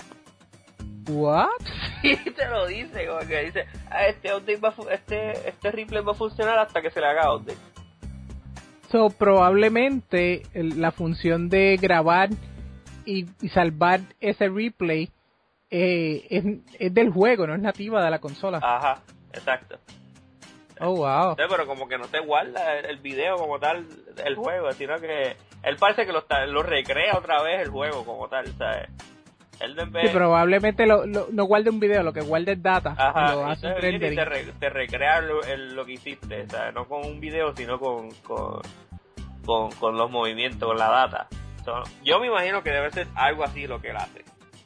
¿What? Y te lo dice, como que dice, ah, este update va a este, este replay va a funcionar hasta que se le haga update. So, probablemente el, la función de grabar y, y salvar ese replay eh, es, es del juego, no es nativa de la consola. Ajá, exacto. Oh, wow. Sí, pero como que no te guarda el, el video como tal, el juego, sino que él parece que lo, lo recrea otra vez el juego como tal, ¿sabes? Él sí, probablemente lo, lo, no guarde un video, lo que guarde es data. Ajá, lo hace y te, te, re, te recrea lo, el, lo que hiciste, o sea, no con un video, sino con con, con, con los movimientos, con la data. So, yo me imagino que debe ser algo así lo que él hace.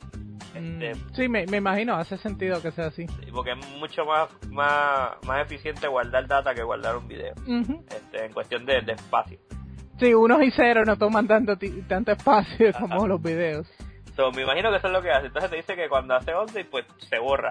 Este, mm, sí, me, me imagino, hace sentido que sea así. Porque es mucho más más, más eficiente guardar data que guardar un video, uh-huh. este, en cuestión de, de espacio. Sí, unos y ceros no toman tanto, tanto espacio Ajá. como los videos. So, me imagino que eso es lo que hace. Entonces te dice que cuando hace update, pues se borra.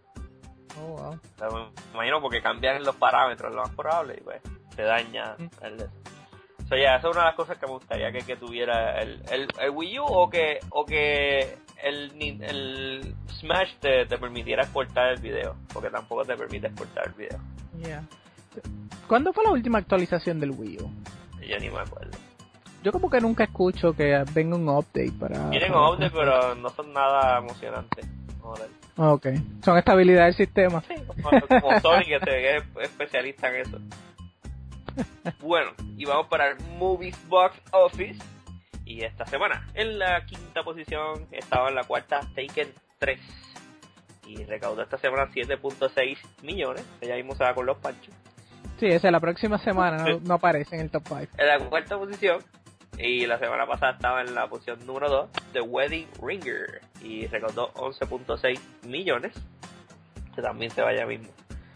Oh, wow. O sea, me imagino porque cambian los parámetros, lo más probable, y pues se daña mm. el... So, yeah, esa es una de las cosas que me gustaría que, que tuviera el, el, el Wii U, o que o que el, el Smash te, te permitiera exportar el video, porque tampoco te permite exportar el video. Yeah. ¿Cuándo fue la última actualización del Wii U? Yo ni me acuerdo. Yo como que nunca escucho que venga un update para... Tienen un update, pero no son nada emocionantes. Ok. Son estabilidad del sistema. Sí, como, como Sony, que se es especialista en eso. Bueno, y vamos para el Movies Box Office. Y esta semana, en la quinta posición, estaba en la cuarta Taken tres. Y recaudó esta semana siete punto seis millones. Ella mismo se va con los panchos. Sí, esa la próxima semana no, no aparece en el top cinco. En la cuarta posición, y la semana pasada estaba en la posición número dos, The Wedding Ringer, y recaudó once punto seis millones, que también se vaya mismo.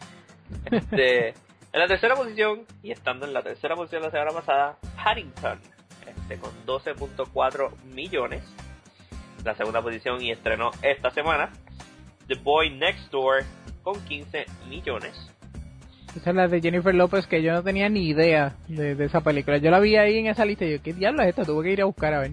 Este, en la tercera posición, y estando en la tercera posición la semana pasada, Paddington, este, con doce punto cuatro millones. La segunda posición, y estrenó esta semana, The Boy Next Door, con quince millones. Esa es la de Jennifer López, que yo no tenía ni idea de, de esa película. Yo la vi ahí en esa lista y yo, ¿qué diablo es esto? Tuve que ir a buscar a ver.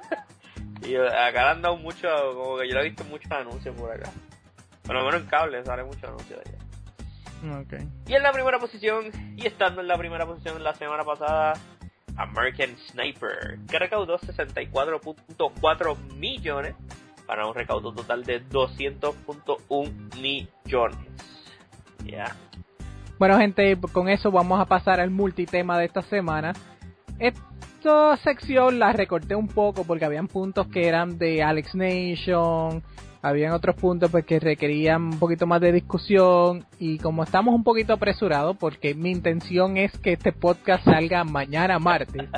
Y acá le han dado mucho, como que yo lo he visto muchos anuncios por acá. Por lo menos en cable sale muchos anuncios de allá. Okay. Y en la primera posición, y estando en la primera posición la semana pasada, American Sniper, que recaudó sesenta y cuatro punto cuatro millones para un recaudo total de doscientos punto uno millones. Ya. Yeah. Bueno, gente, con eso vamos a pasar al multitema de esta semana. Esta sección la recorté un poco porque habían puntos que eran de Alex Nation, habían otros puntos pues que requerían un poquito más de discusión, y como estamos un poquito apresurados, porque mi intención es que este podcast salga mañana martes,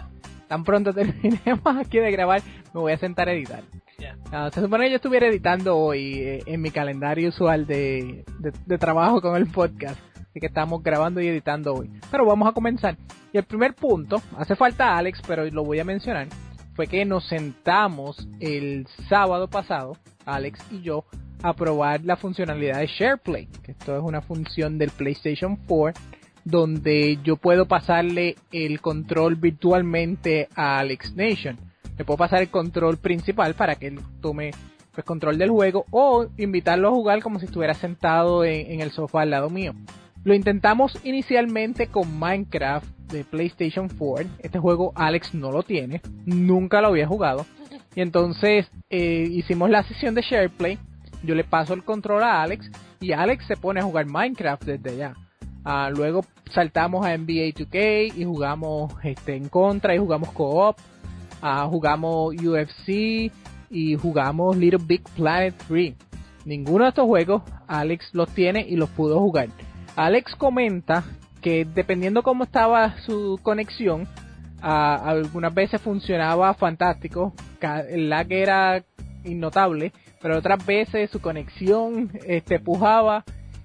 tan pronto terminemos aquí de grabar, me voy a sentar a editar. Yeah. Uh, se supone que yo estuviera editando hoy eh, en mi calendario usual de, de, de trabajo con el podcast. Así que estamos grabando y editando hoy. Pero vamos a comenzar. Y el primer punto, hace falta Alex, pero lo voy a mencionar, fue que nos sentamos el sábado pasado, Alex y yo, a probar la funcionalidad de SharePlay. Que esto es una función del PlayStation cuatro, donde yo puedo pasarle el control virtualmente a Alex Nation. Le puedo pasar el control principal para que él tome pues, control del juego o invitarlo a jugar como si estuviera sentado en, en el sofá al lado mío. Lo intentamos inicialmente con Minecraft de PlayStation cuatro. Este juego Alex no lo tiene, nunca lo había jugado. Y entonces eh, hicimos la sesión de SharePlay. Yo le paso el control a Alex y Alex se pone a jugar Minecraft desde allá. Uh, luego saltamos a N B A dos K y jugamos este, en contra y jugamos co-op. Uh, jugamos U F C y jugamos Little Big Planet tres. Ninguno de estos juegos Alex los tiene y los pudo jugar. Alex comenta que dependiendo cómo estaba su conexión, uh, algunas veces funcionaba fantástico, el lag era innotable, pero otras veces su conexión este, pujaba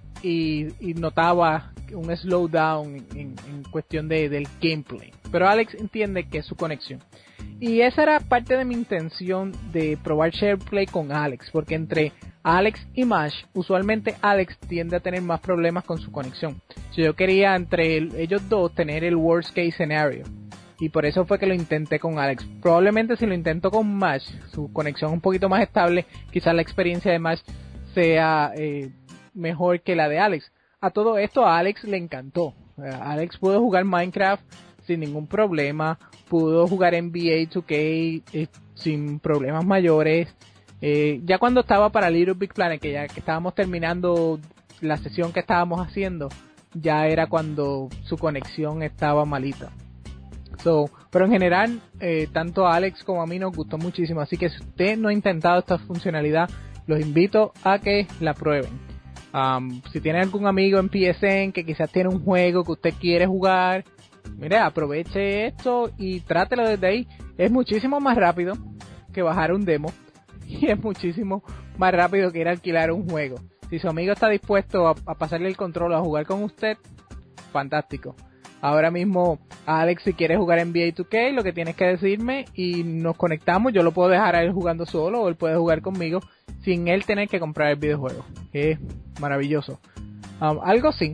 y, y notaba un slowdown en, en cuestión de, del gameplay. Pero Alex entiende que es su conexión. Y esa era parte de mi intención de probar SharePlay con Alex, porque entre Alex y Mash, usualmente Alex tiende a tener más problemas con su conexión. So, yo quería entre el, ellos dos tener el worst case scenario. Y por eso fue que lo intenté con Alex. Probablemente si lo intento con Mash, su conexión un poquito más estable, quizás la experiencia de Mash sea eh, mejor que la de Alex. A todo esto a Alex le encantó. Alex pudo jugar Minecraft sin ningún problema, pudo jugar N B A dos K eh, sin problemas mayores. Eh, ya cuando estaba para Little Big Planet, que ya que estábamos terminando la sesión que estábamos haciendo, ya era cuando su conexión estaba malita. So, pero en general, eh, tanto a Alex como a mí nos gustó muchísimo. Así que si usted no ha intentado esta funcionalidad, los invito a que la prueben. Um, si tiene algún amigo en P S N que quizás tiene un juego que usted quiere jugar, mire, aproveche esto y trátelo desde ahí. Es muchísimo más rápido que bajar un demo y es muchísimo más rápido que ir a alquilar un juego. Si su amigo está dispuesto a, a pasarle el control a jugar con usted, fantástico. Ahora mismo, Alex, si quiere jugar N B A dos K, lo que tienes que decirme y nos conectamos. Yo lo puedo dejar a él jugando solo o él puede jugar conmigo sin él tener que comprar el videojuego. Es maravilloso. Um, algo sí.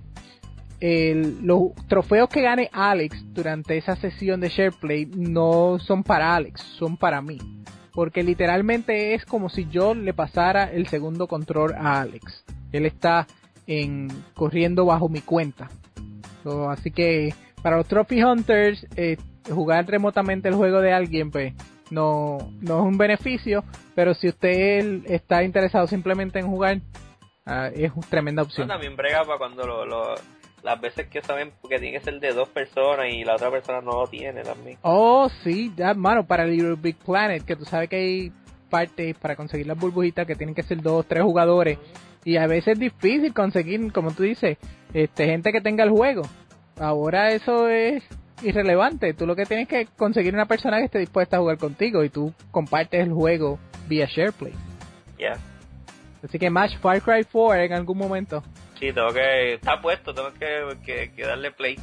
El, los trofeos que gane Alex durante esa sesión de SharePlay no son para Alex, son para mí. Porque literalmente es como si yo le pasara el segundo control a Alex. Él está en, corriendo bajo mi cuenta. So, así que para los Trophy Hunters, eh, jugar remotamente el juego de alguien, pues no, no es un beneficio. Pero si usted está interesado simplemente en jugar, uh, es una tremenda opción. No, también brega para cuando lo... lo... las veces que saben que tiene que ser de dos personas y la otra persona no lo tiene también. Oh, sí, ya, mano, para el Little Big Planet, que tú sabes que hay partes para conseguir las burbujitas que tienen que ser dos o tres jugadores. Y a veces es difícil conseguir, como tú dices, este gente que tenga el juego. Ahora eso es irrelevante. Tú lo que tienes que conseguir una persona que esté dispuesta a jugar contigo y tú compartes el juego vía SharePlay. Ya. Yeah. Así que Match Far Cry cuatro en algún momento. Sí, tengo que... Está puesto, tengo que, que, que darle play.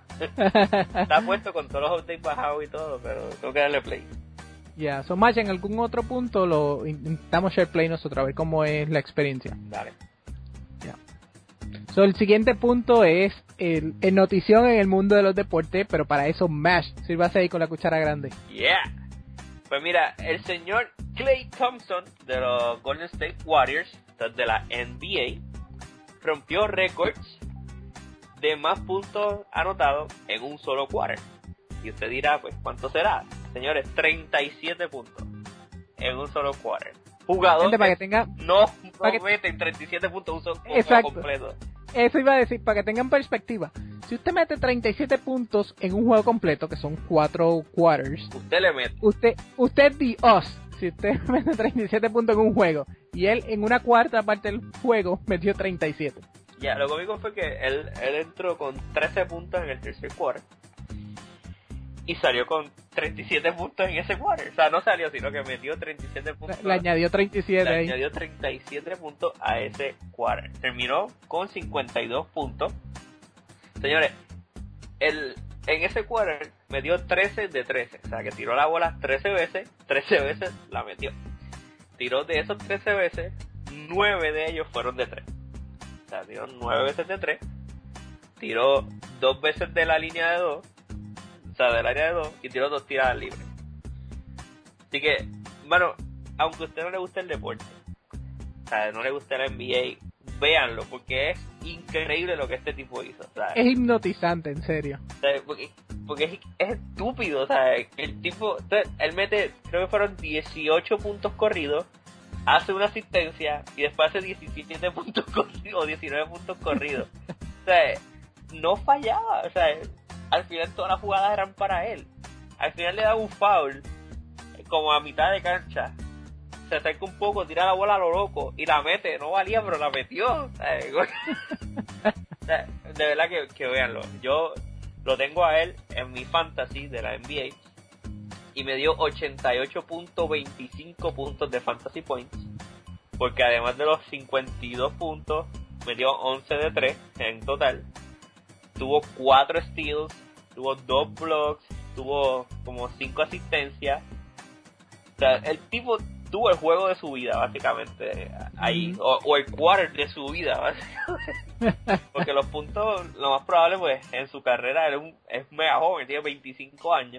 Está puesto con todos los updates bajados y todo, pero tengo que darle play. Ya, yeah. So Match, en algún otro punto lo intentamos SharePlay nosotros, a ver cómo es la experiencia. Dale. Ya. Yeah. So el siguiente punto es el, el notición en el mundo de los deportes, pero para eso Mash, sírvase ahí con la cuchara grande. Yeah. Pues mira, el señor Klay Thompson de los Golden State Warriors, de la N B A, rompió récords de más puntos anotados en un solo quarter. Y usted dirá, pues, ¿cuánto será? Señores, treinta y siete puntos en un solo quarter. Jugadores Gente, para que tenga, no, no para meten que... treinta y siete puntos en un solo Exacto. completo. Eso iba a decir, para que tengan perspectiva. Si usted mete treinta y siete puntos en un juego completo, que son cuatro quarters, usted le mete. Usted, usted es Dios. Si usted mete treinta y siete puntos en un juego y él en una cuarta parte del juego metió treinta y siete. Ya, lo cómico fue que él, él entró con trece puntos en el tercer quarter. y salió con treinta y siete puntos en ese quarter. O sea, no salió, sino que metió treinta y siete puntos. Le añadió treinta y siete Le ahí. añadió treinta y siete puntos a ese quarter. Terminó con cincuenta y dos puntos. Señores, el, en ese quarter metió trece de trece. O sea, que tiró la bola trece veces, trece veces la metió. Tiró de esos trece veces, nueve de ellos fueron de tres. O sea, tiró nueve veces de tres. Tiró dos veces de la línea de dos. O sea, del área de dos. Y tiró dos tiradas libres. Así que, bueno, aunque a usted no le guste el deporte, o sea, no le guste la N B A, véanlo, porque es increíble lo que este tipo hizo. O sea, es hipnotizante, en serio. O sea, porque porque es, es estúpido, o sea, el tipo, entonces, él mete, creo que fueron dieciocho puntos corridos, hace una asistencia y después hace diecisiete puntos corridos o diecinueve puntos corridos. O sea, no fallaba, o sea, al final todas las jugadas eran para él. Al final le da un foul, como a mitad de cancha. Se acerca un poco, tira la bola a lo loco y la mete. No valía, pero la metió. O sea, de verdad que, que véanlo. Yo lo tengo a él en mi fantasy de la N B A y me dio ochenta y ocho punto veinticinco puntos de fantasy points, porque además de los cincuenta y dos puntos me dio once de tres en total. Tuvo cuatro steals, tuvo dos blocks, tuvo como cinco asistencias. O sea, el tipo tuvo el juego de su vida, básicamente, ahí, mm. o, o el quarter de su vida, básicamente. Porque los puntos, lo más probable, pues, en su carrera, él es, un, es mega joven, tiene veinticinco años.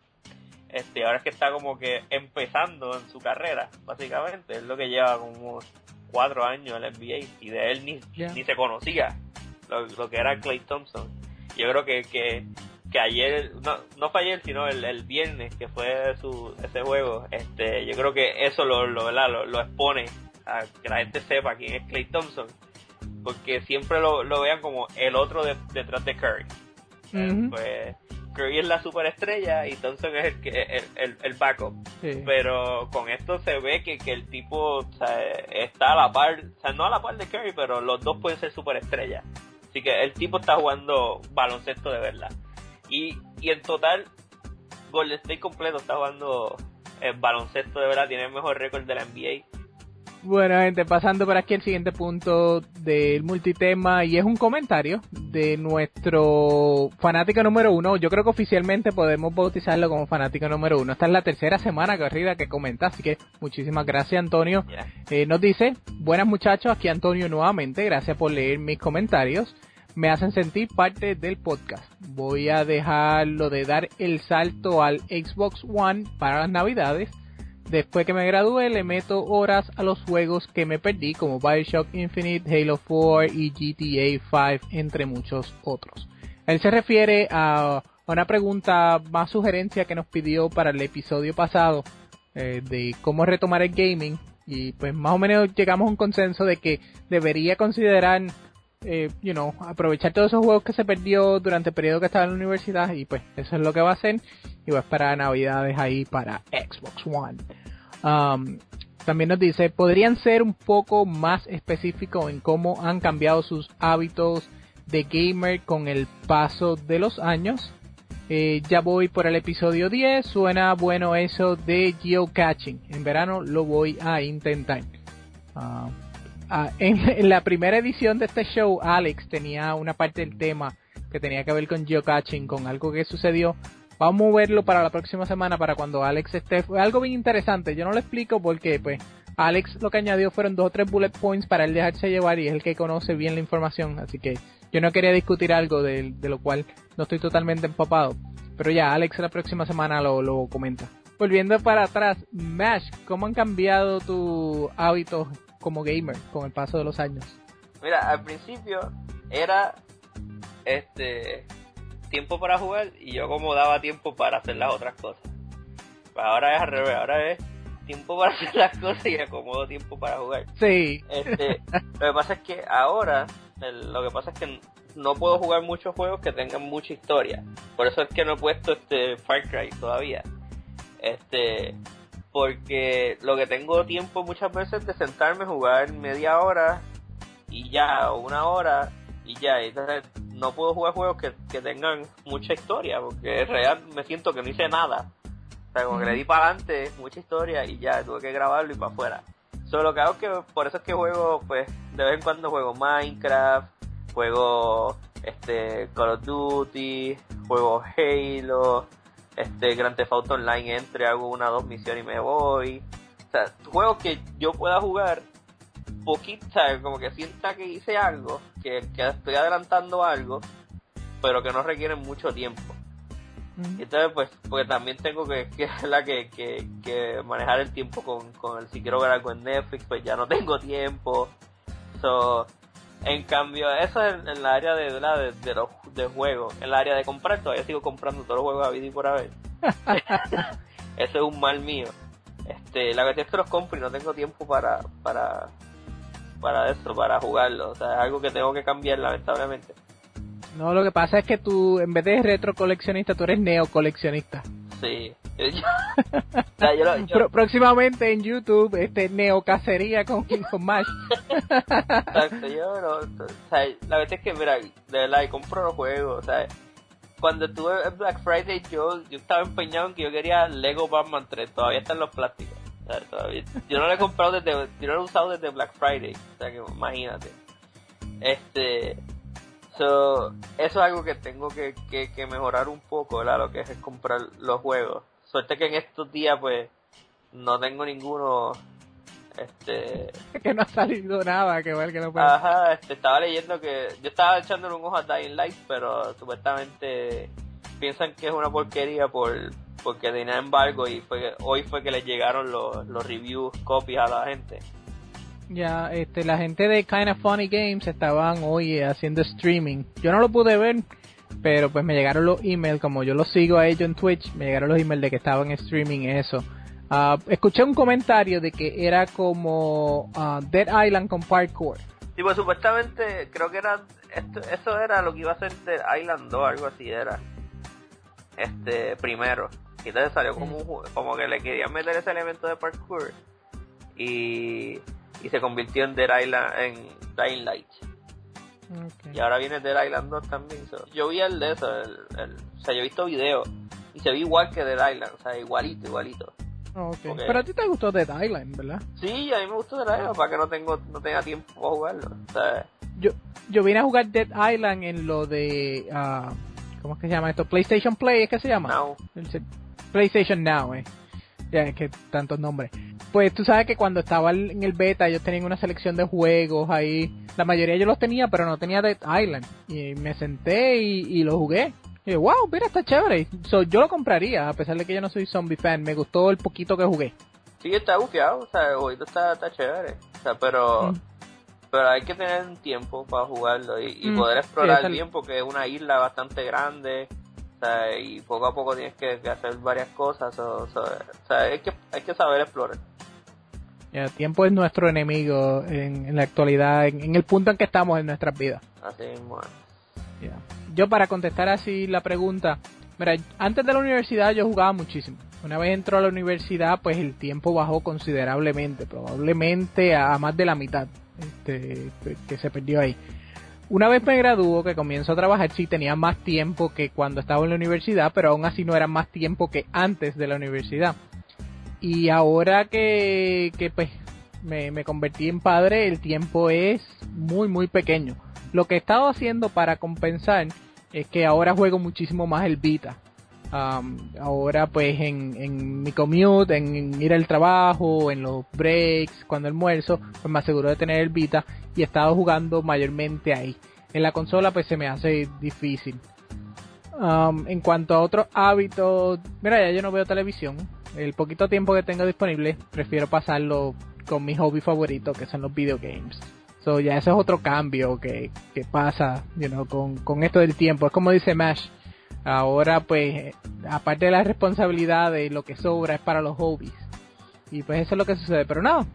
Este, ahora es que está como que empezando en su carrera, básicamente. Es lo que lleva como cuatro años en la N B A, y de él ni, yeah. ni se conocía lo, lo que era Klay Thompson. Yo creo que, que que ayer, no, no fue ayer, sino el, el viernes, que fue su ese juego, este yo creo que eso lo lo, lo, lo expone a que la gente sepa quién es Klay Thompson, porque siempre lo, lo vean como el otro de, detrás de Curry. Uh-huh. Pues Curry es la superestrella y Thompson es el, que, el, el, el backup. Sí. Pero con esto se ve que, que el tipo, o sea, está a la par, o sea, no a la par de Curry, pero los dos pueden ser superestrellas. Así que el tipo está jugando baloncesto de verdad. Y, y en total, Golden State completo está jugando el baloncesto de verdad, tiene el mejor récord de la N B A. Bueno, gente, pasando por aquí al siguiente punto del multitema, y es un comentario de nuestro fanático número uno. Yo creo que oficialmente podemos bautizarlo como fanático número uno. Esta es la tercera semana corrida que comenta, así que muchísimas gracias, Antonio. Yeah. Eh, nos dice: buenas muchachos, aquí Antonio nuevamente, gracias por leer mis comentarios. Me hacen sentir parte del podcast. Voy a dejarlo de dar el salto al Xbox One para las navidades. Después que me gradúe, le meto horas a los juegos que me perdí, como BioShock Infinite, Halo cuatro y G T A cinco, entre muchos otros. Él se refiere a una pregunta más sugerencia que nos pidió para el episodio pasado, eh, de cómo retomar el gaming. Y pues más o menos llegamos a un consenso de que debería considerar Eh, you know, aprovechar todos esos juegos que se perdió durante el periodo que estaba en la universidad, y pues eso es lo que va a hacer, y va a esperar navidades ahí para Xbox One. Um, también nos dice: podrían ser un poco más específicos en cómo han cambiado sus hábitos de gamer con el paso de los años. Eh, ya voy por el episodio diez, suena bueno eso de geocaching, en verano lo voy a intentar. Uh, Uh, en, en la primera edición de este show, Alex tenía una parte del tema que tenía que ver con geocaching, con algo que sucedió. Vamos a moverlo para la próxima semana, para cuando Alex esté. Fue algo bien interesante. Yo no lo explico porque pues Alex lo que añadió fueron dos o tres bullet points para él dejarse llevar, y es el que conoce bien la información. Así que yo no quería discutir algo de, de lo cual no estoy totalmente empapado. Pero ya, Alex la próxima semana lo, lo comenta. Volviendo para atrás, Mash, ¿cómo han cambiado tus hábitos como gamer con el paso de los años? Mira, al principio era este tiempo para jugar, y yo como daba tiempo para hacer las otras cosas. Pues ahora es al revés, ahora es tiempo para hacer las cosas y acomodo tiempo para jugar. Sí. Este, lo que pasa es que ahora, el, lo que pasa es que no puedo jugar muchos juegos que tengan mucha historia. Por eso es que no he puesto este Far Cry todavía. Este... porque lo que tengo tiempo muchas veces de sentarme, jugar media hora y ya, o una hora y ya, entonces no puedo jugar juegos que, que tengan mucha historia, porque en realidad me siento que no hice nada. O sea, como que le di para adelante, mucha historia, y ya, tuve que grabarlo y para afuera. Solo lo que hago es que, por eso es que juego, pues, de vez en cuando juego Minecraft, juego, este, Call of Duty, juego Halo, este, Grand Theft Auto Online, entre, hago una o dos misiones y me voy. O sea, juegos que yo pueda jugar poquito, como que sienta que hice algo, que, que estoy adelantando algo, pero que no requieren mucho tiempo. Mm. Entonces, pues, porque también tengo que, que, la que, que, que manejar el tiempo con, con el, si quiero ver algo en Netflix, pues ya no tengo tiempo. So, en cambio, eso es en, en la área de, la, de, de los de juegos. En la área de comprar, todavía sigo comprando todos los juegos a vida y por haber. Eso es un mal mío. Este, la verdad es que los compro y no tengo tiempo para, para, para eso, para jugarlo. O sea, es algo que tengo que cambiar, lamentablemente. No, lo que pasa es que tú, en vez de retro coleccionista, tú eres neo coleccionista. Sí. Yo, o sea, yo, yo... Pro, próximamente en YouTube, este neo cacería con, con Mash. Exacto, yo no, o sea, la verdad es que, mira, de verdad, y compro los juegos, o sea, cuando estuve en Black Friday, yo, yo estaba empeñado en que yo quería Lego Batman tres, todavía están los plásticos, o sea, todavía, yo no lo he comprado desde, yo no lo he usado desde Black Friday, o sea, que imagínate, este, so, eso es algo que tengo que, que, que mejorar un poco, ¿verdad? Lo que es, es comprar los juegos. Suerte que en estos días, pues, no tengo ninguno, este... que no ha salido nada, que ver que no puede... Ajá, este, estaba leyendo que... Yo estaba echándole un ojo a Dying Light, pero supuestamente piensan que es una porquería por porque tenía embargo y fue hoy fue que les llegaron los, los reviews, copies a la gente. Ya, este, la gente de Kinda Funny Games estaban hoy haciendo streaming. Yo no lo pude ver, pero pues me llegaron los emails, como yo los sigo a ellos en Twitch, me llegaron los emails de que estaban en streaming eso. Uh, escuché un comentario de que era como uh, Dead Island con parkour. Sí, pues supuestamente creo que era esto, eso era lo que iba a ser Dead Island dos, algo así era. Este, primero. Y entonces salió como un, como que le querían meter ese elemento de parkour y y se convirtió en Dead Island, en Dying Light. Okay. Y ahora viene Dead Island dos también. So. Yo vi el de eso, el, el, o sea, yo he visto videos y se ve igual que Dead Island, o sea, igualito, igualito. Okay. Okay. Pero a ti te gustó Dead Island, ¿verdad? Sí, a mí me gustó Dead Island, para que no tengo no tenga tiempo para jugarlo. O sea, yo yo vine a jugar Dead Island en lo de, uh, ¿cómo es que se llama esto? PlayStation Play, ¿es que se llama? Now. El, PlayStation Now, eh. Ya, es que tantos nombres. Pues tú sabes que cuando estaba en el beta ellos tenían una selección de juegos ahí. La mayoría yo los tenía, pero no tenía Dead Island. Y me senté y, y lo jugué. Y yo, wow, mira, está chévere. So, yo lo compraría, a pesar de que yo no soy zombie fan. Me gustó el poquito que jugué. Sí, está bufiado, o sea, el jueguito está, está chévere. O sea, pero... Mm. Pero hay que tener un tiempo para jugarlo y, y mm, poder explorar sí, el... bien, porque es una isla bastante grande. O sea, y poco a poco tienes que, que hacer varias cosas. O, so, o sea, hay que, hay que saber explorar. El tiempo es nuestro enemigo en, en la actualidad, en, en el punto en que estamos en nuestras vidas. Así mismo. Yeah. Yo, para contestar así la pregunta, mira, antes de la universidad yo jugaba muchísimo. Una vez entró a la universidad, pues el tiempo bajó considerablemente, probablemente a, a más de la mitad este, que se perdió ahí. Una vez me graduó, que comienzo a trabajar, sí tenía más tiempo que cuando estaba en la universidad, pero aún así no era más tiempo que antes de la universidad. Y ahora que, que pues me, me convertí en padre, el tiempo es muy muy pequeño. Lo que he estado haciendo para compensar es que ahora juego muchísimo más el Vita. Um, ahora pues en, en mi commute, en, en ir al trabajo, en los breaks, cuando almuerzo, pues me aseguro de tener el Vita y he estado jugando mayormente ahí. En la consola pues se me hace difícil. Um, en cuanto a otros hábitos, mira, ya yo no veo televisión. El poquito tiempo que tengo disponible, prefiero pasarlo con mi hobby favorito, que son los video games. So, ya ese es otro cambio que, que pasa, you know, con, con esto del tiempo. Es como dice Mash, ahora pues, aparte de las responsabilidades, lo que sobra es para los hobbies. Y pues eso es lo que sucede. Pero no,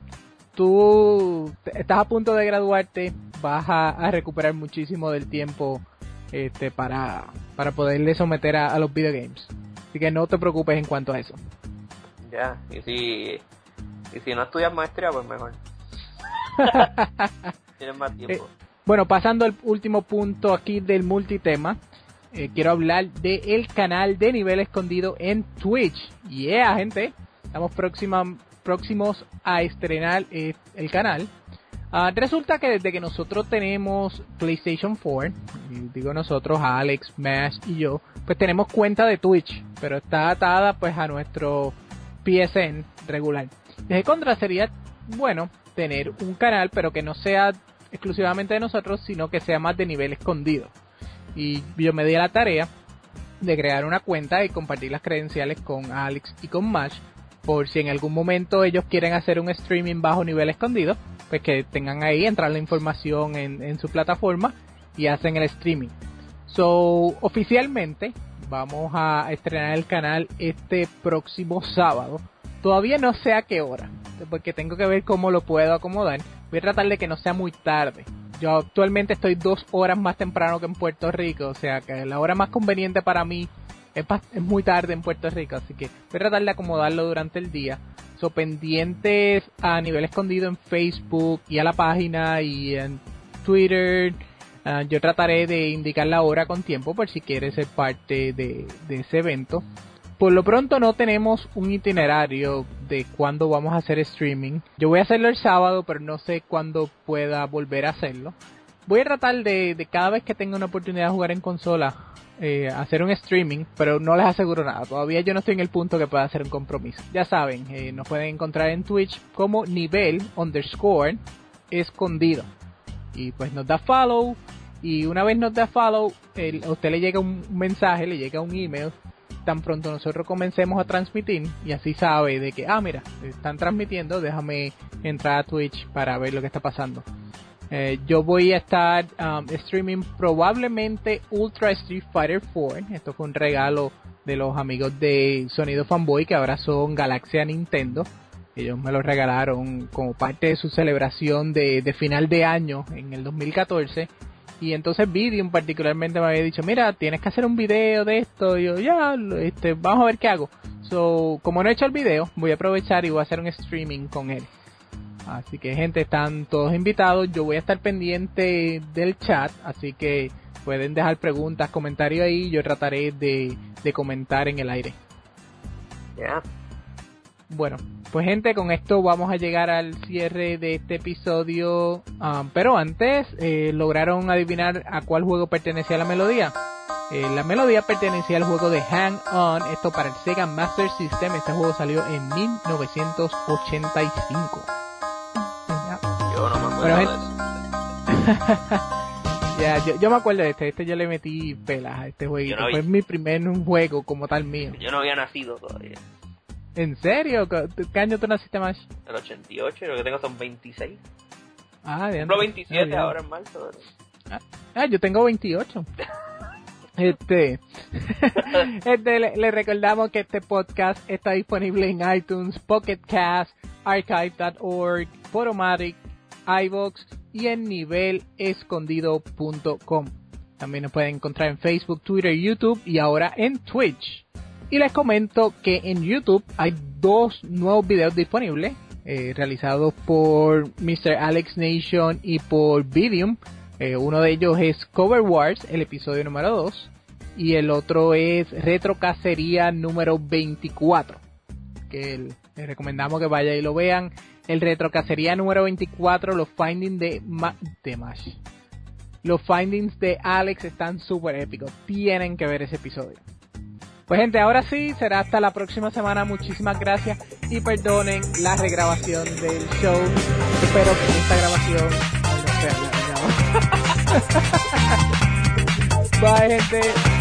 tú estás a punto de graduarte, vas a, a recuperar muchísimo del tiempo este para, para poderle someter a, a los video games. Así que no te preocupes en cuanto a eso. Ya, y si y si no estudias maestría, pues mejor. Tienes más tiempo. Eh, Bueno, pasando al último punto aquí del multitema, eh, quiero hablar del canal de Nivel Escondido en Twitch. Yeah, gente, estamos próxima, próximos a estrenar eh, el canal. Uh, resulta que desde que nosotros tenemos PlayStation cuatro, y digo nosotros, Alex, Mash y yo, pues tenemos cuenta de Twitch, pero está atada pues a nuestro P S N regular. Desde contra sería bueno tener un canal, pero que no sea exclusivamente de nosotros, sino que sea más de Nivel Escondido. Y yo me di a la tarea de crear una cuenta y compartir las credenciales con Alex y con Mash, por si en algún momento ellos quieren hacer un streaming bajo Nivel Escondido, pues que tengan ahí, entrar la información en, en su plataforma y hacen el streaming. So, oficialmente vamos a estrenar el canal este próximo sábado. Todavía no sé a qué hora, porque tengo que ver cómo lo puedo acomodar. Voy a tratar de que no sea muy tarde. Yo actualmente estoy dos horas más temprano que en Puerto Rico, o sea que la hora más conveniente para mí es, es muy tarde en Puerto Rico, así que voy a tratar de acomodarlo durante el día. So, pendientes a Nivel Escondido en Facebook y a la página y en Twitter. Uh, yo trataré de indicar la hora con tiempo por si quieres ser parte de, de ese evento. Por lo pronto no tenemos un itinerario de cuándo vamos a hacer streaming. Yo voy a hacerlo el sábado, pero no sé cuándo pueda volver a hacerlo. Voy a tratar de, de cada vez que tenga una oportunidad de jugar en consola, eh, hacer un streaming, pero no les aseguro nada. Todavía yo no estoy en el punto que pueda hacer un compromiso. Ya saben, eh, nos pueden encontrar en Twitch como nivel underscore escondido. Y pues nos da follow. Y una vez nos da follow, el, a usted le llega un mensaje, le llega un email. Tan pronto nosotros comencemos a transmitir, y así sabe de que, ah, mira, están transmitiendo, déjame entrar a Twitch para ver lo que está pasando. Eh, yo voy a estar um, streaming probablemente Ultra Street Fighter cuatro. Esto fue un regalo de los amigos de Sonido Fanboy, que ahora son Galaxia Nintendo. Ellos me lo regalaron como parte de su celebración de, de final de año en el dos mil catorce. Y entonces Vidium particularmente me había dicho, mira, tienes que hacer un video de esto. Y yo, ya, este, vamos a ver qué hago. So, como no he hecho el video, voy a aprovechar y voy a hacer un streaming con él. Así que, gente, están todos invitados. Yo voy a estar pendiente del chat, así que pueden dejar preguntas, comentarios ahí. Yo trataré de, de comentar en el aire. Ya. Yeah. Bueno, pues gente, con esto vamos a llegar al cierre de este episodio, um, pero antes, eh, ¿lograron adivinar a cuál juego pertenecía la melodía? Eh, la melodía pertenecía al juego de Hang On, esto para el Sega Master System. Este juego salió en mil novecientos ochenta y cinco. Yo no me acuerdo bueno, de gente... eso. Ya, yo, yo me acuerdo de este, este yo le metí pelas a este jueguito, no fue mi primer juego como tal mío. Yo no había nacido todavía. ¿En serio? ¿Qué año tú naciste, Mash? El ochenta y ocho, lo que tengo son veintiséis. Ah, de Cumplo veintisiete ah, ahora en marzo. Ah, ah, yo tengo veintiocho. Este, este le, le recordamos que este podcast está disponible en iTunes, Pocket Cast, archive punto org, Podomatic, iVoox y en nivel escondido punto com. También nos pueden encontrar en Facebook, Twitter, YouTube y ahora en Twitch. Y les comento que en YouTube hay dos nuevos videos disponibles, eh, realizados por mister Alex Nation y por Vidium. Eh, uno de ellos es Cover Wars, el episodio número dos, y el otro es Retro Cacería número veinticuatro, que el, les recomendamos que vayan y lo vean. El Retro Cacería número veinticuatro, los findings de, Ma- de Mash. Los findings de Alex están súper épicos, tienen que ver ese episodio. Pues gente, ahora sí, será hasta la próxima semana. Muchísimas gracias y perdonen la regrabación del show. Espero que esta grabación no sea la grabada. Bye, gente.